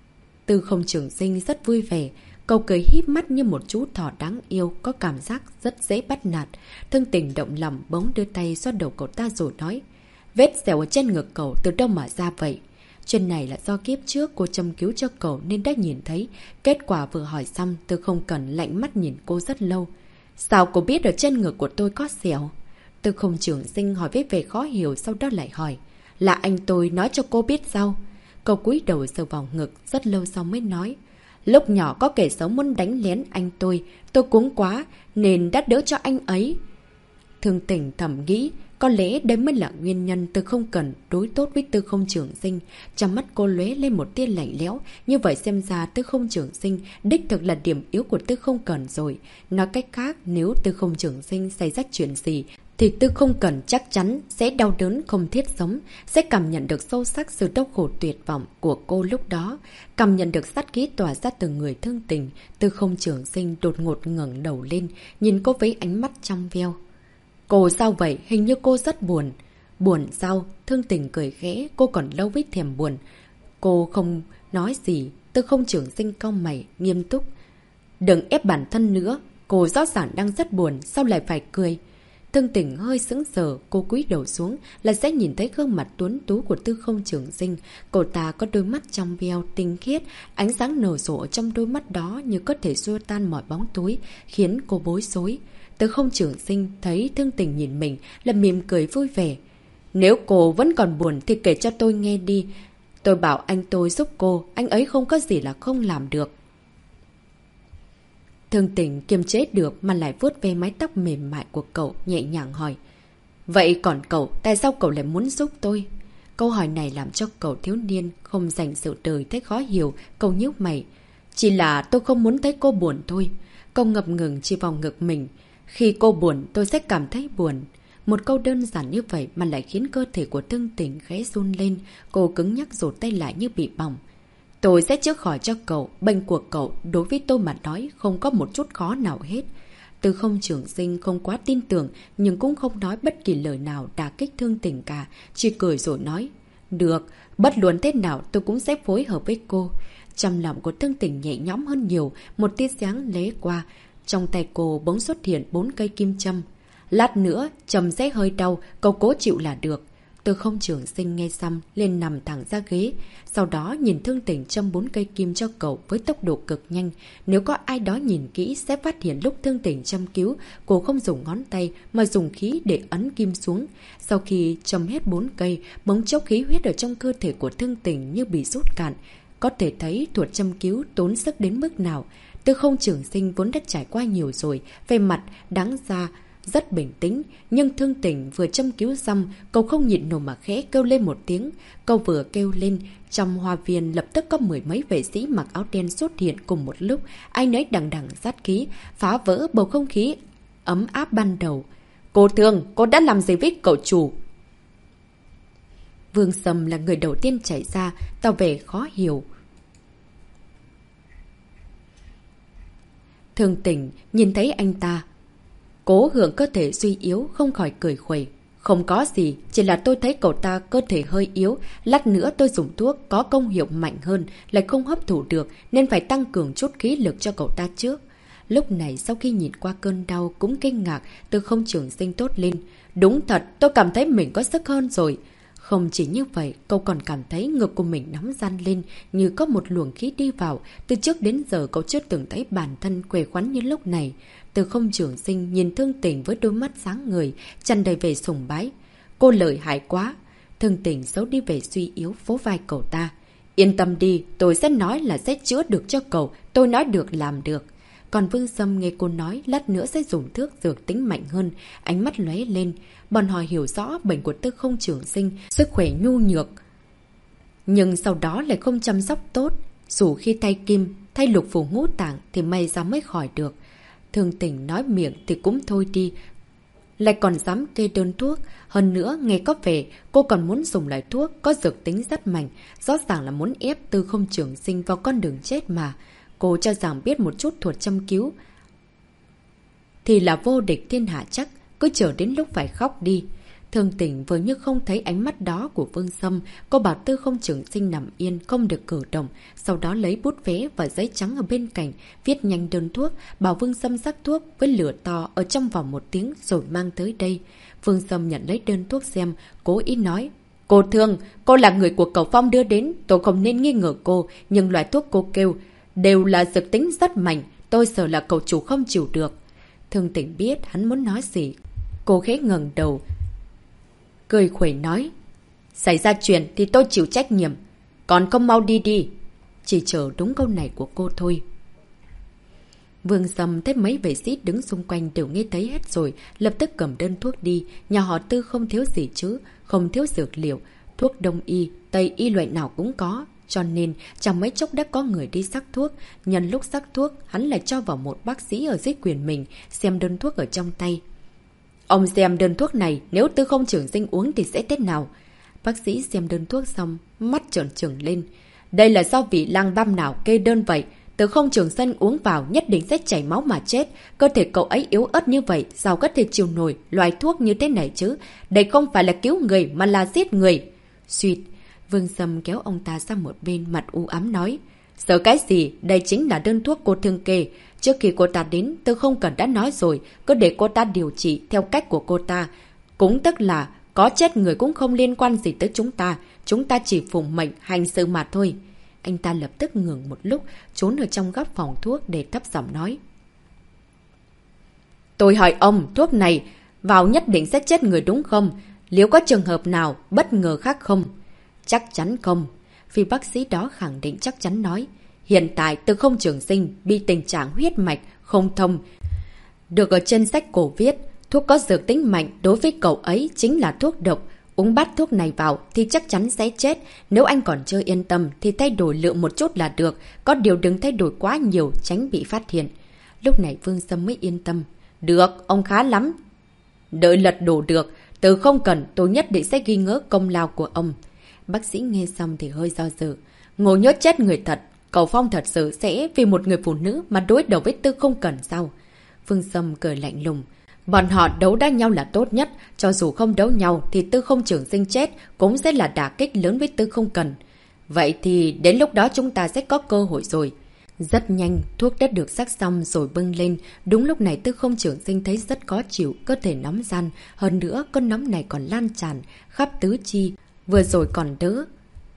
Tư Không Trường Sinh rất vui vẻ. Cậu cười híp mắt như một chú thỏ đáng yêu, có cảm giác rất dễ bắt nạt. Thương Tình động lòng bỗng đưa tay xoa đầu cậu ta rồi nói: Vết sẹo ở trên ngực cậu từ đâu mà ra vậy? Chuyện này là do kiếp trước cô châm cứu cho cậu nên đã nhìn thấy. Kết quả vừa hỏi xong, Tư Không Cẩn lạnh mắt nhìn cô rất lâu. Sao cô biết ở trên ngực của tôi có sẹo? Tư Không Trường Sinh hỏi với vẻ khó hiểu, sau đó lại hỏi: Là anh tôi nói cho cô biết sao? Cậu cúi đầu sờ vào ngực, rất lâu sau mới nói: Lúc nhỏ có kẻ xấu muốn đánh lén anh tôi cuống quá nên đã đỡ cho anh ấy. Thương Tình thầm nghĩ, có lẽ đây mới là nguyên nhân Tư Không Cẩn đối tốt với Tư Không Trường Sinh. Trong mắt cô lóe lên một tia lạnh lẽo, như vậy xem ra Tư Không Trường Sinh đích thực là điểm yếu của Tư Không Cẩn rồi. Nói cách khác, nếu Tư Không Trường Sinh xảy ra chuyện gì thì Tư Không Cẩn chắc chắn sẽ đau đớn không thiết sống, sẽ cảm nhận được sâu sắc sự đau khổ tuyệt vọng của cô lúc đó, cảm nhận được sát khí tỏa ra từ người Thương Tình. Tư Không Trường Sinh đột ngột ngẩng đầu lên, nhìn cô với ánh mắt trong veo. Cô sao vậy? Hình như cô rất buồn. Buồn sao? Thương Tình cười khẽ, cô còn lâu với thèm buồn. Cô không nói gì. Tư Không Trường Sinh cau mày, nghiêm túc. Đừng ép bản thân nữa. Cô rõ ràng đang rất buồn, sao lại phải cười? Thương Tình hơi sững sờ, cô cúi đầu xuống là sẽ nhìn thấy gương mặt tuấn tú của Tư Không Trường Sinh. Cô ta có đôi mắt trong veo, tinh khiết, ánh sáng nở rộ trong đôi mắt đó như có thể xua tan mọi bóng tối, khiến cô bối rối. Tư Không Trường Sinh thấy Thương Tình nhìn mình là mỉm cười vui vẻ. Nếu cô vẫn còn buồn thì kể cho tôi nghe đi. Tôi bảo anh tôi giúp cô, anh ấy không có gì là không làm được. Thương Tình kiềm chế được mà lại vuốt ve mái tóc mềm mại của cậu, nhẹ nhàng hỏi. Vậy còn cậu, tại sao cậu lại muốn giúp tôi? Câu hỏi này làm cho cậu thiếu niên không dành sự đời thấy khó hiểu, cậu nhíu mày. Chỉ là tôi không muốn thấy cô buồn thôi. Cậu ngập ngừng chỉ vào ngực mình. Khi cô buồn, tôi sẽ cảm thấy buồn. Một câu đơn giản như vậy mà lại khiến cơ thể của Thương Tình khẽ run lên. Cô cứng nhắc rụt tay lại như bị bỏng. Tôi sẽ chữa khỏi cho cậu. Bệnh của cậu đối với tôi mà nói không có một chút khó nào hết. Tư Không Trường Sinh không quá tin tưởng, nhưng cũng không nói bất kỳ lời nào đả kích Thương Tình cả. Chỉ cười rồi nói. Được, bất luận thế nào tôi cũng sẽ phối hợp với cô. Trong lòng của Thương Tình nhẹ nhõm hơn nhiều, một tia sáng lóe qua. Trong tay cô bỗng xuất hiện 4 cây kim châm. Lát nữa, châm sẽ hơi đau, cậu cố chịu là được. Tư Không Trường Sinh nghe xong, lên nằm thẳng ra ghế. Sau đó nhìn Thương Tình châm 4 cây kim cho cậu với tốc độ cực nhanh. Nếu có ai đó nhìn kỹ sẽ phát hiện lúc Thương Tình châm cứu, cô không dùng ngón tay mà dùng khí để ấn kim xuống. Sau khi châm hết 4 cây, bỗng chốc khí huyết ở trong cơ thể của Thương Tình như bị rút cạn. Có thể thấy thuật châm cứu tốn sức đến mức nào. Tư Không Trường Sinh vốn đã trải qua nhiều rồi, về mặt đáng ra rất bình tĩnh, nhưng Thương Tình vừa châm cứu xong, cậu không nhịn nổi mà khẽ kêu lên một tiếng. Cậu vừa kêu lên, trong hoa viên lập tức có 10 mấy vệ sĩ mặc áo đen xuất hiện cùng một lúc, ai nấy đằng đằng sát khí, phá vỡ bầu không khí ấm áp ban đầu. Cô Thương, cô đã làm gì với cậu chủ? Vương Sâm là người đầu tiên chạy ra, tỏ vẻ khó hiểu. Thương Tình nhìn thấy anh ta Cố Hưởng cơ thể suy yếu, không khỏi cười khuẩy. Không có gì, chỉ là tôi thấy cậu ta cơ thể hơi yếu, lát nữa tôi dùng thuốc có công hiệu mạnh hơn, lại không hấp thụ được nên phải tăng cường chút khí lực cho cậu ta trước. Lúc này sau khi nhìn qua cơn đau cũng kinh ngạc, Tư Không Trường Sinh tốt lên. Đúng thật, tôi cảm thấy mình có sức hơn rồi. Không chỉ như vậy, cậu còn cảm thấy ngực của mình nóng ran lên như có một luồng khí đi vào. Từ trước đến giờ cậu chưa từng thấy bản thân khỏe khoắn như lúc này. Tư Không Trường Sinh nhìn Thương Tình với đôi mắt sáng ngời, tràn đầy vẻ sùng bái. Cô lợi hại quá. Thương Tình xấu đi vẻ suy yếu vỗ vai cậu ta. Yên tâm đi, tôi sẽ nói là sẽ chữa được cho cậu. Tôi nói được làm được. Còn Vương Sâm nghe cô nói lát nữa sẽ dùng thuốc dược tính mạnh hơn, ánh mắt lóe lên. Bọn họ hiểu rõ bệnh của Tư Không Trường Sinh, sức khỏe nhu nhược. Nhưng sau đó lại không chăm sóc tốt. Dù khi thay kim, thay lục phủ ngũ tạng thì may ra mới khỏi được. Thương Tình nói miệng thì cũng thôi đi, lại còn dám kê đơn thuốc. Hơn nữa, nghe có vẻ cô còn muốn dùng loại thuốc có dược tính rất mạnh, rõ ràng là muốn ép Tư Không Trường Sinh vào con đường chết mà. Cô cho rằng biết một chút thuật châm cứu thì là vô địch thiên hạ chắc, cứ chờ đến lúc phải khóc đi. Thương Tình vừa như không thấy ánh mắt đó của Vương Sâm, cô bảo Tư Không Trường Sinh nằm yên, không được cử động, sau đó lấy bút vé và giấy trắng ở bên cạnh, viết nhanh đơn thuốc, bảo Vương Sâm rắc thuốc với lửa to ở trong vòng 1 tiếng rồi mang tới đây. Vương Sâm nhận lấy đơn thuốc xem, cố ý nói: Cô Thương, cô là người của Cẩu Phong đưa đến, tôi không nên nghi ngờ cô, nhưng loại thuốc cô kêu đều là dược tính rất mạnh, tôi sợ là cậu chủ không chịu được. Thương Tình biết hắn muốn nói gì, cô khẽ ngẩng đầu, cười khuẩy nói: Xảy ra chuyện thì tôi chịu trách nhiệm, còn không mau đi đi. Chỉ chờ đúng câu này của cô thôi. Vương Sâm thấy mấy vệ sĩ đứng xung quanh đều nghe thấy hết rồi, lập tức cầm đơn thuốc đi. Nhà họ Tư không thiếu gì chứ, không thiếu dược liệu, thuốc đông y, tây y loại nào cũng có. Cho nên chẳng mấy chốc đã có người đi sắc thuốc. Nhân lúc sắc thuốc, hắn lại cho vào một bác sĩ ở dưới quyền mình, xem đơn thuốc ở trong tay. Ông xem đơn thuốc này, nếu Tư Không Trường Sinh uống thì sẽ thế nào? Bác sĩ xem đơn thuốc xong, mắt trợn trừng lên. Đây là do vị lang băm nào kê đơn vậy? Tư Không Trường Sinh uống vào nhất định sẽ chảy máu mà chết. Cơ thể cậu ấy yếu ớt như vậy, sao có thể chịu nổi loại thuốc như thế này chứ? Đây không phải là cứu người mà là giết người. Xuyệt, Vương Sâm kéo ông ta sang một bên, mặt u ám nói. Sợ cái gì? Đây chính là đơn thuốc cô Thương kê. Trước khi cô ta đến, tôi không cần đã nói rồi, cứ để cô ta điều trị theo cách của cô ta. Cũng tức là, có chết người cũng không liên quan gì tới chúng ta chỉ phụng mệnh hành sự mà thôi. Anh ta lập tức ngừng một lúc, trốn ở trong góc phòng thuốc để thấp giọng nói. Tôi hỏi ông, thuốc này vào nhất định sẽ chết người đúng không? Nếu có trường hợp nào bất ngờ khác không? Chắc chắn không. Vì bác sĩ đó khẳng định chắc chắn nói. Hiện tại Tư Không Trường Sinh bị tình trạng huyết mạch không thông. Được ở trên sách cổ viết, thuốc có dược tính mạnh đối với cậu ấy chính là thuốc độc. Uống bát thuốc này vào thì chắc chắn sẽ chết. Nếu anh còn chưa yên tâm thì thay đổi lượng một chút là được. Có điều đừng thay đổi quá nhiều, tránh bị phát hiện. Lúc này Vương Sâm mới yên tâm. Được, ông khá lắm. Đợi lật đổ được, từ không cần tôi nhất định sẽ ghi nhớ công lao của ông. Bác sĩ nghe xong thì hơi do dự. Ngồi nhớ chết người thật. Cẩu Phong thật sự sẽ vì một người phụ nữ mà đối đầu với Tư Không Cần sao? Vương Sâm cười lạnh lùng. Bọn họ đấu đá nhau là tốt nhất. Cho dù không đấu nhau thì Tư Không Trường Sinh chết cũng sẽ là đả kích lớn với Tư Không Cần. Vậy thì đến lúc đó chúng ta sẽ có cơ hội rồi. Rất nhanh, thuốc đã được sắc xong rồi bưng lên. Đúng lúc này Tư Không Trường Sinh thấy rất khó chịu, cơ thể nóng ran. Hơn nữa, cơn nóng này còn lan tràn khắp tứ chi. Vừa rồi còn đỡ.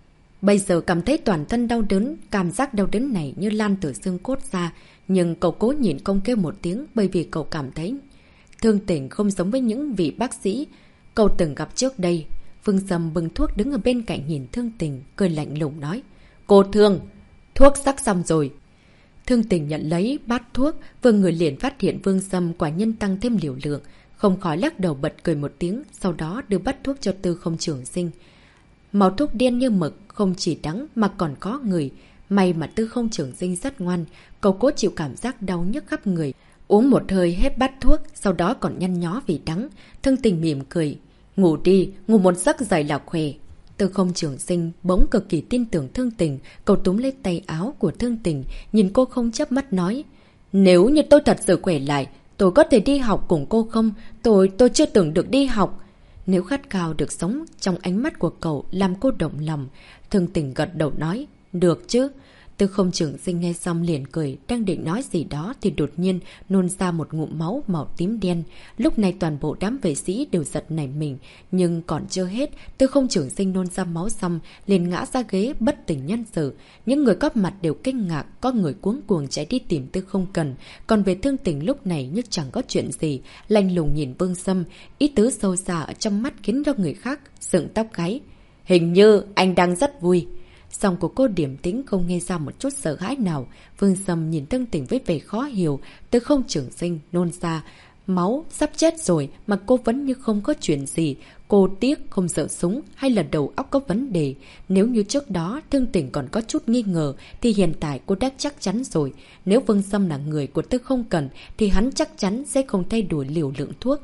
Bây giờ cảm thấy toàn thân đau đớn, cảm giác đau đớn này như lan từ xương cốt ra. Nhưng cậu cố nhịn không kêu một tiếng bởi vì cậu cảm thấy Thương Tình không giống với những vị bác sĩ cậu từng gặp trước đây. Vương Sâm bưng thuốc đứng ở bên cạnh nhìn Thương Tình, cười lạnh lùng nói. Cô Thương, thuốc sắc xong rồi. Thương Tình nhận lấy bát thuốc, vừa người liền phát hiện Vương Sâm quả nhân tăng thêm liều lượng. Không khỏi lắc đầu bật cười một tiếng, sau đó đưa bát thuốc cho Tư Không Trường Sinh. Màu thuốc đen như mực, không chỉ đắng mà còn có người. May mà Tư Không Trường Sinh rất ngoan, cậu cố chịu cảm giác đau nhức khắp người. Uống một hơi hết bát thuốc, sau đó còn nhăn nhó vì đắng. Thương Tình mỉm cười. Ngủ đi, ngủ một giấc dậy là khỏe. Tư Không Trường Sinh bỗng cực kỳ tin tưởng Thương Tình, cậu túm lấy tay áo của Thương Tình, nhìn cô không chớp mắt nói. Nếu như tôi thật sự khỏe lại, tôi có thể đi học cùng cô không? Tôi chưa từng được đi học. Nếu khát khao được sống, trong ánh mắt của cậu làm cô động lòng. Thương Tình gật đầu nói. Được chứ. Tư Không Trường Sinh nghe xong liền cười, đang định nói gì đó thì đột nhiên nôn ra một ngụm máu màu tím đen. Lúc này toàn bộ đám vệ sĩ đều giật nảy mình, nhưng còn chưa hết, Tư Không Trường Sinh nôn ra máu xong liền ngã ra ghế bất tỉnh nhân sự. Những người có mặt đều kinh ngạc, có người cuống cuồng chạy đi tìm Tư Không Cần, còn về Thương Tình lúc này như chẳng có chuyện gì, lạnh lùng nhìn Vương Sâm, ý tứ sâu xa ở trong mắt khiến cho người khác dựng tóc gáy. Hình như anh đang rất vui. Giọng của cô điềm tĩnh không nghe ra một chút sợ hãi nào. Vương Sâm nhìn Thương Tình với vẻ khó hiểu. Tư Không Trường Sinh nôn ra máu sắp chết rồi mà cô vẫn như không có chuyện gì. Cô tiếc không sợ súng hay là đầu óc có vấn đề. Nếu như trước đó Thương Tình còn có chút nghi ngờ thì hiện tại cô đã chắc chắn rồi. Nếu Vương Sâm là người của Tư Không Cần thì hắn chắc chắn sẽ không thay đổi liều lượng thuốc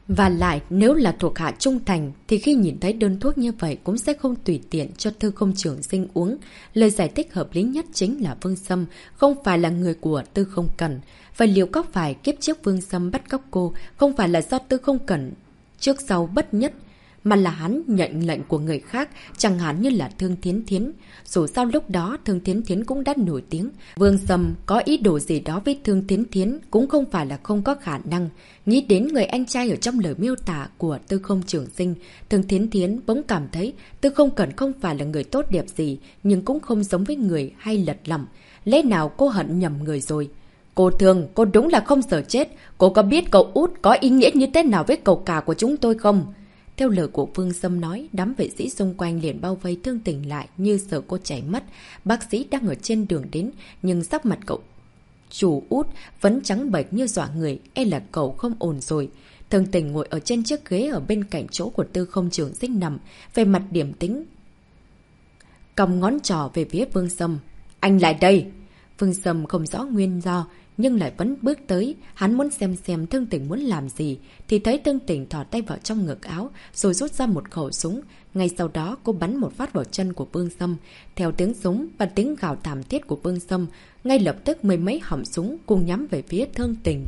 Và lại, nếu là thuộc hạ trung thành, thì khi nhìn thấy đơn thuốc như vậy cũng sẽ không tùy tiện cho Tư Không Trường Sinh uống. Lời giải thích hợp lý nhất chính là Vương Sâm không phải là người của Tư Không Cẩn. Vậy liệu có phải kiếp trước Vương Sâm bắt cóc cô không phải là do Tư Không Cẩn trước sau bất nhất, mà là hắn nhận lệnh của người khác, chẳng hạn như là Thương Thiến Thiến. Dù sao lúc đó Thương Thiến Thiến cũng đã nổi tiếng. Vương Sâm có ý đồ gì đó với Thương Thiến Thiến cũng không phải là không có khả năng. Nghĩ đến người anh trai ở trong lời miêu tả của Tư Không Trường Sinh, Thương Thiến Thiến bỗng cảm thấy Tư Không Cẩn không phải là người tốt đẹp gì, nhưng cũng không giống với người hay lật lọng. Lẽ nào cô hận nhầm người rồi? Cô Thương, cô đúng là không sợ chết. Cô có biết cậu út có ý nghĩa như thế nào với cậu cả của chúng tôi không? Theo lời của Vương Sâm nói, đám vệ sĩ xung quanh liền bao vây Thương Tình lại như sợ cô chảy mất. Bác sĩ đang ở trên đường đến, nhưng sắc mặt cậu chủ út vẫn trắng bệch như dọa người, e là cậu không ổn rồi. Thương Tình ngồi ở trên chiếc ghế ở bên cạnh chỗ của Tư Không Trường Sinh nằm, về mặt điềm tĩnh, còng ngón trỏ về phía Vương Sâm. Anh lại đây! Vương Sâm không rõ nguyên do, nhưng lại vẫn bước tới. Hắn muốn xem Thương Tình muốn làm gì, thì thấy Thương Tình thò tay vào trong ngực áo, rồi rút ra một khẩu súng. Ngay sau đó cô bắn một phát vào chân của Vương Sâm. Theo tiếng súng và tiếng gào thảm thiết của Vương Sâm, ngay lập tức mười mấy họng súng cùng nhắm về phía Thương Tình.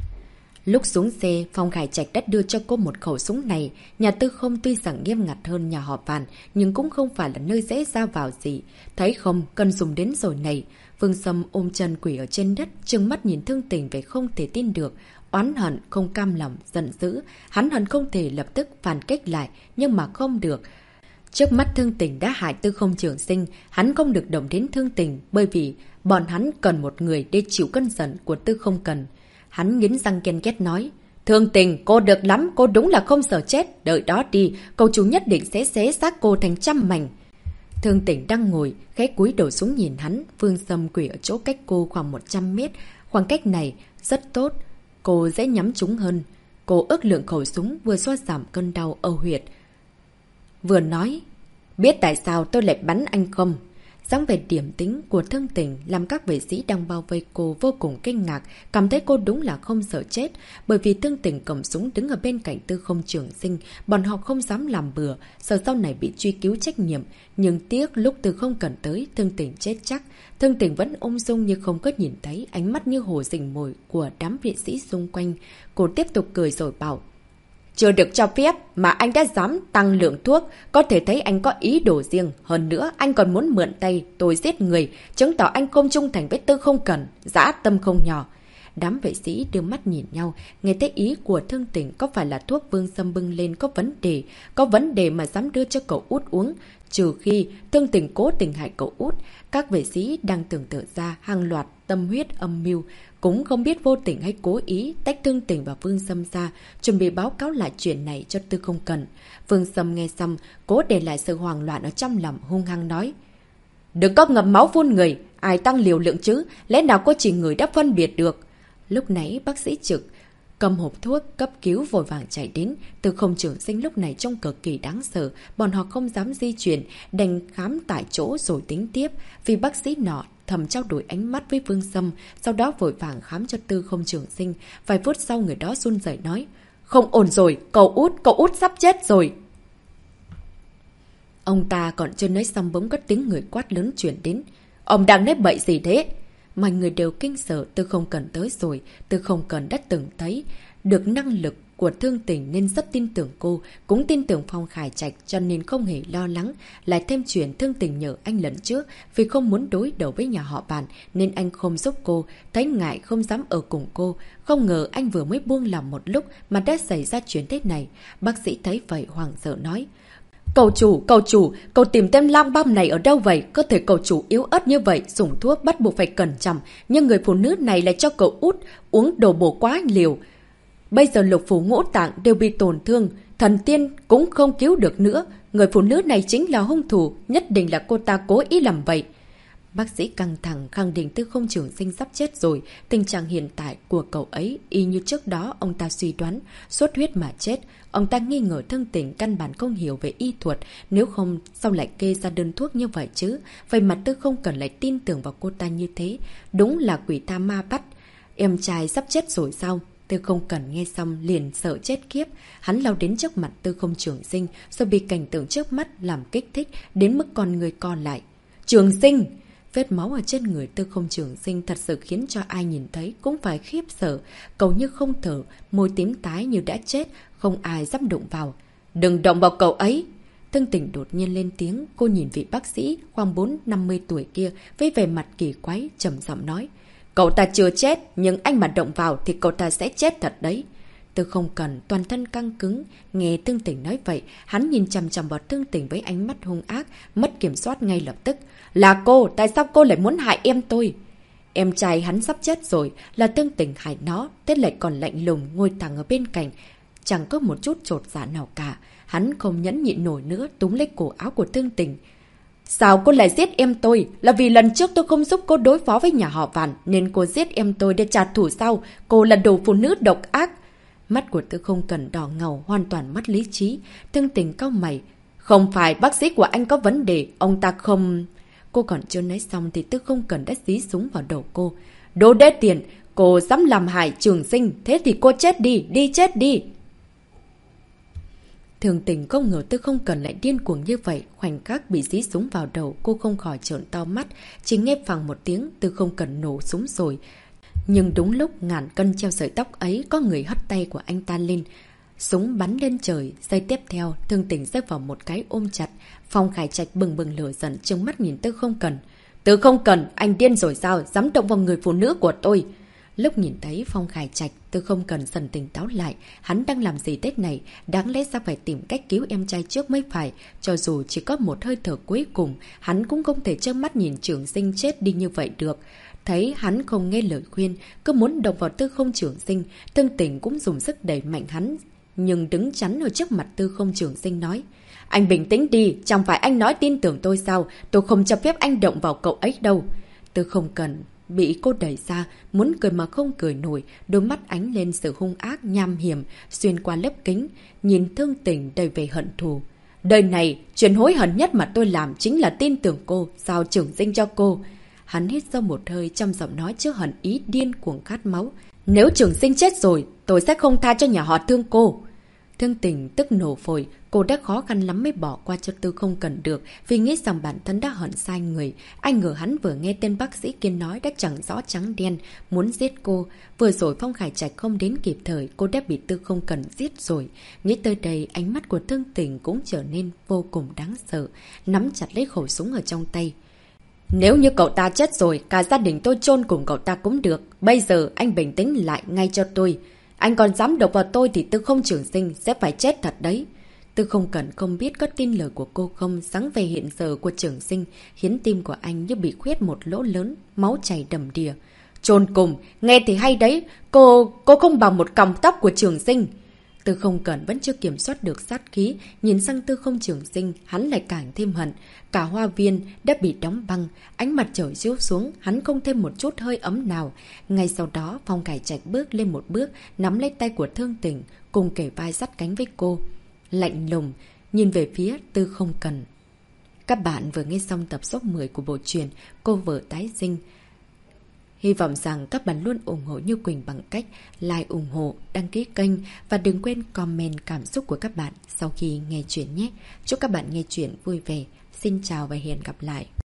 Lúc xuống xe, Phong Khải Trạch đã đưa cho cô một khẩu súng này. Nhà Tư Không tuy rằng nghiêm ngặt hơn nhà họ Vạn, nhưng cũng không phải là nơi dễ ra vào gì. Thấy không, cần dùng đến rồi này. Vương Sâm ôm chân quỷ ở trên đất, trừng mắt nhìn Thương Tình về không thể tin được. Oán hận, không cam lòng, giận dữ. Hắn hận không thể lập tức phản kích lại, nhưng mà không được. Trước mắt Thương Tình đã hại Tư Không Trường Sinh, hắn không được động đến Thương Tình, bởi vì bọn hắn cần một người để chịu cơn giận của Tư Không Cần. Hắn nghiến răng ken két nói, Thương Tình, cô được lắm, cô đúng là không sợ chết. Đợi đó đi, cậu chủ nhất định sẽ xé xác cô thành trăm mảnh. Thương Tình đang ngồi, khẽ cúi đầu xuống nhìn hắn. Vương Sâm quỳ ở chỗ cách cô khoảng 100 mét. Khoảng cách này rất tốt, cô dễ nhắm trúng hơn. Cô ước lượng khẩu súng vừa xoa giảm cơn đau ở huyệt, vừa nói, biết tại sao tôi lại bắn anh không? Dáng vẻ điềm tĩnh của Thương Tình làm các vệ sĩ đang bao vây cô vô cùng kinh ngạc, cảm thấy cô đúng là không sợ chết. Bởi vì Thương Tình cầm súng đứng ở bên cạnh Tư Không Trường Sinh, bọn họ không dám làm bừa, sợ sau này bị truy cứu trách nhiệm. Nhưng tiếc lúc Tư Không Cần tới, Thương Tình chết chắc. Thương Tình vẫn ung dung như không có nhìn thấy ánh mắt như hồ rình mồi của đám vệ sĩ xung quanh. Cô tiếp tục cười rồi bảo, chưa được cho phép mà anh đã dám tăng lượng thuốc, có thể thấy anh có ý đồ riêng. Hơn nữa, anh còn muốn mượn tay tôi giết người, chứng tỏ anh không trung thành với Tư Không Cần, dã tâm không nhỏ. Đám vệ sĩ đưa mắt nhìn nhau, nghe thấy ý của Thương Tình có phải là thuốc Vương Sâm bưng lên có vấn đề mà dám đưa cho cậu út uống. Trừ khi Thương Tình cố tình hại cậu út, các vệ sĩ đang tưởng tượng ra hàng loạt tâm huyết âm mưu, cũng không biết vô tình hay cố ý tách Thương Tình và Vương Sâm ra, chuẩn bị báo cáo lại chuyện này cho Tư Không Cần. Vương Sâm nghe xong, cố để lại sự hoang loạn ở trong lòng, hung hăng nói, đừng có ngậm máu phun người, ai tăng liều lượng chứ, lẽ nào có chỉ người đã phân biệt được. Lúc nãy bác sĩ Trực cầm hộp thuốc cấp cứu vội vàng chạy đến. Tư Không Trường Sinh lúc này trông cực kỳ đáng sợ, bọn họ không dám di chuyển, đành khám tại chỗ rồi tính tiếp. Vì bác sĩ nọ thầm trao đổi ánh mắt với Vương Sâm, sau đó vội vàng khám cho Tư Không Trường Sinh. Vài phút sau người đó run rẩy nói, không ổn rồi, cậu út sắp chết rồi. Ông ta còn chưa nói xong bỗng có tiếng người quát lớn chuyển đến, ông đang nói bậy gì thế? Mọi người đều kinh sợ. Tư Không Cần tới rồi. Tư Không Cần đã từng thấy được năng lực của Thương Tình nên rất tin tưởng cô, cũng tin tưởng Phong Khải Trạch, cho nên không hề lo lắng. Lại thêm chuyện Thương Tình nhờ anh lần trước, vì không muốn đối đầu với nhà họ Bàn nên anh không giúp cô, thấy ngại không dám ở cùng cô. Không ngờ anh vừa mới buông lòng một lúc mà đã xảy ra chuyện thế này. Bác sĩ thấy vậy hoảng sợ nói, cậu chủ, cậu tìm tên lang băm này ở đâu vậy? Cơ thể cậu chủ yếu ớt như vậy, dùng thuốc bắt buộc phải cẩn trọng, nhưng người phụ nữ này lại cho cậu út uống đồ bổ quá liều. Bây giờ lục phủ ngũ tạng đều bị tổn thương, thần tiên cũng không cứu được nữa. Người phụ nữ này chính là hung thủ, nhất định là cô ta cố ý làm vậy. Bác sĩ căng thẳng khẳng định Tư Không Trường Sinh sắp chết rồi. Tình trạng hiện tại của cậu ấy y như trước đó ông ta suy đoán, xuất huyết mà chết. Ông ta nghi ngờ Thương Tình căn bản không hiểu về y thuật, nếu không sao lại kê ra đơn thuốc như vậy chứ? Vậy mà Tư Không Cần lại tin tưởng vào cô ta như thế. Đúng là quỷ ta ma bắt. Em trai sắp chết rồi sao? Tư Không Cần nghe xong liền sợ chết khiếp. Hắn lao đến trước mặt Tư Không Trường Sinh, rồi bị cảnh tượng trước mắt làm kích thích đến mức con người co lại. Trường Sinh! Vết máu ở trên người Tư Không Trường Sinh thật sự khiến cho ai nhìn thấy cũng phải khiếp sợ. Cậu như không thở, môi tím tái như đã chết, không ai dám đụng vào. Đừng động vào cậu ấy! Thương Tình đột nhiên lên tiếng, cô nhìn vị bác sĩ khoảng 4-50 tuổi kia với vẻ mặt kỳ quái, trầm giọng nói. Cậu ta chưa chết, nhưng anh mà động vào thì cậu ta sẽ chết thật đấy. Tư Không Cần toàn thân căng cứng, nghe Thương Tình nói vậy, hắn nhìn chằm chằm vào Thương Tình với ánh mắt hung ác, mất kiểm soát ngay lập tức. Là cô, tại sao cô lại muốn hại em tôi? Em trai hắn sắp chết rồi, là Thương Tình hại nó, thế lại còn lạnh lùng ngồi thẳng ở bên cạnh. Chẳng có một chút chột dạ nào cả, hắn không nhẫn nhịn nổi nữa túm lấy cổ áo của Thương Tình. Sao cô lại giết em tôi? Là vì lần trước tôi không giúp cô đối phó với nhà họ Vạn nên cô giết em tôi để trả thù sao? Cô là đồ phụ nữ độc ác. Mắt của Tư Không Cần đỏ ngầu, hoàn toàn mất lý trí. Thương Tình cau mày. Không phải bác sĩ của anh có vấn đề, ông ta không... Cô còn chưa nói xong thì Tư Không Cần đã dí súng vào đầu cô. Đồ đê tiền, cô dám làm hại Trường Sinh, thế thì cô chết đi, đi chết đi. Thường Tình không ngờ Tư Không Cần lại điên cuồng như vậy, khoảnh khắc bị dí súng vào đầu, cô không khỏi trợn to mắt, chỉ nghe phằng một tiếng Tư Không Cần nổ súng rồi. Nhưng đúng lúc ngàn cân treo sợi tóc ấy, có người hất tay của anh ta lên. Súng bắn lên trời, giây tiếp theo, Thương Tình rơi vào một cái ôm chặt. Phong Khải Trạch bừng bừng lửa giận trừng mắt nhìn Tư Không Cần. Tư Không Cần, anh điên rồi sao, dám động vào người phụ nữ của tôi. Lúc nhìn thấy Phong Khải Trạch, Tư Không Cần dần tỉnh táo lại, hắn đang làm gì Tết này, đáng lẽ ra phải tìm cách cứu em trai trước mới phải, cho dù chỉ có một hơi thở cuối cùng, hắn cũng không thể trơ mắt nhìn Trường Sinh chết đi như vậy được. Thấy hắn không nghe lời khuyên, cứ muốn động vào Tư Không Trường Sinh, Thương Tình cũng dùng sức đẩy mạnh hắn, nhưng đứng chắn ở trước mặt Tư Không Trường Sinh nói. Anh bình tĩnh đi, chẳng phải anh nói tin tưởng tôi sao, tôi không cho phép anh động vào cậu ấy đâu. Tư Không Cần bị cô đẩy ra, muốn cười mà không cười nổi, đôi mắt ánh lên sự hung ác nham hiểm, xuyên qua lớp kính, nhìn Thương Tình đầy vẻ hận thù. Đời này, chuyện hối hận nhất mà tôi làm chính là tin tưởng cô, giao Trường Sinh cho cô. Hắn hít sâu một hơi trong giọng nói chứa hận ý điên cuồng khát máu. Nếu Trường Sinh chết rồi, tôi sẽ không tha cho nhà họ Thương cô. Thương Tình tức nổ phổi, cô đã khó khăn lắm mới bỏ qua cho Tư Không Cần được, vì nghĩ rằng bản thân đã hận sai người. Anh ngờ hắn vừa nghe tên bác sĩ kia nói đã chẳng rõ trắng đen, muốn giết cô. Vừa rồi Phong Khải Trạch không đến kịp thời, cô đã bị Tư Không Cần giết rồi. Nghĩ tới đây, ánh mắt của Thương Tình cũng trở nên vô cùng đáng sợ, nắm chặt lấy khẩu súng ở trong tay. Nếu như cậu ta chết rồi, cả gia đình tôi chôn cùng cậu ta cũng được. Bây giờ anh bình tĩnh lại ngay cho tôi. Anh còn dám độc vào tôi thì Tư Không Trường Sinh sẽ phải chết thật đấy. Tư Không Cần không biết có tin lời của cô không, sáng về hiện giờ của Trường Sinh khiến tim của anh như bị khuyết một lỗ lớn, máu chảy đầm đìa. Chôn cùng, nghe thì hay đấy, cô không bằng một cọng tóc của Trường Sinh. Tư Không Cần vẫn chưa kiểm soát được sát khí, nhìn sang Tư Không Trường Sinh, hắn lại càng thêm hận. Cả hoa viên đã bị đóng băng, ánh mặt trời chiếu xuống, hắn không thêm một chút hơi ấm nào. Ngay sau đó, Phong Khải Trạch bước lên một bước, nắm lấy tay của Thương Tình, cùng kề vai sát cánh với cô. Lạnh lùng, nhìn về phía Tư Không Cần. Các bạn vừa nghe xong tập số 10 của bộ truyện Cô Vợ Tái Sinh. Hy vọng rằng các bạn luôn ủng hộ Như Quỳnh bằng cách like, ủng hộ, đăng ký kênh và đừng quên comment cảm xúc của các bạn sau khi nghe chuyện nhé. Chúc các bạn nghe chuyện vui vẻ. Xin chào và hẹn gặp lại.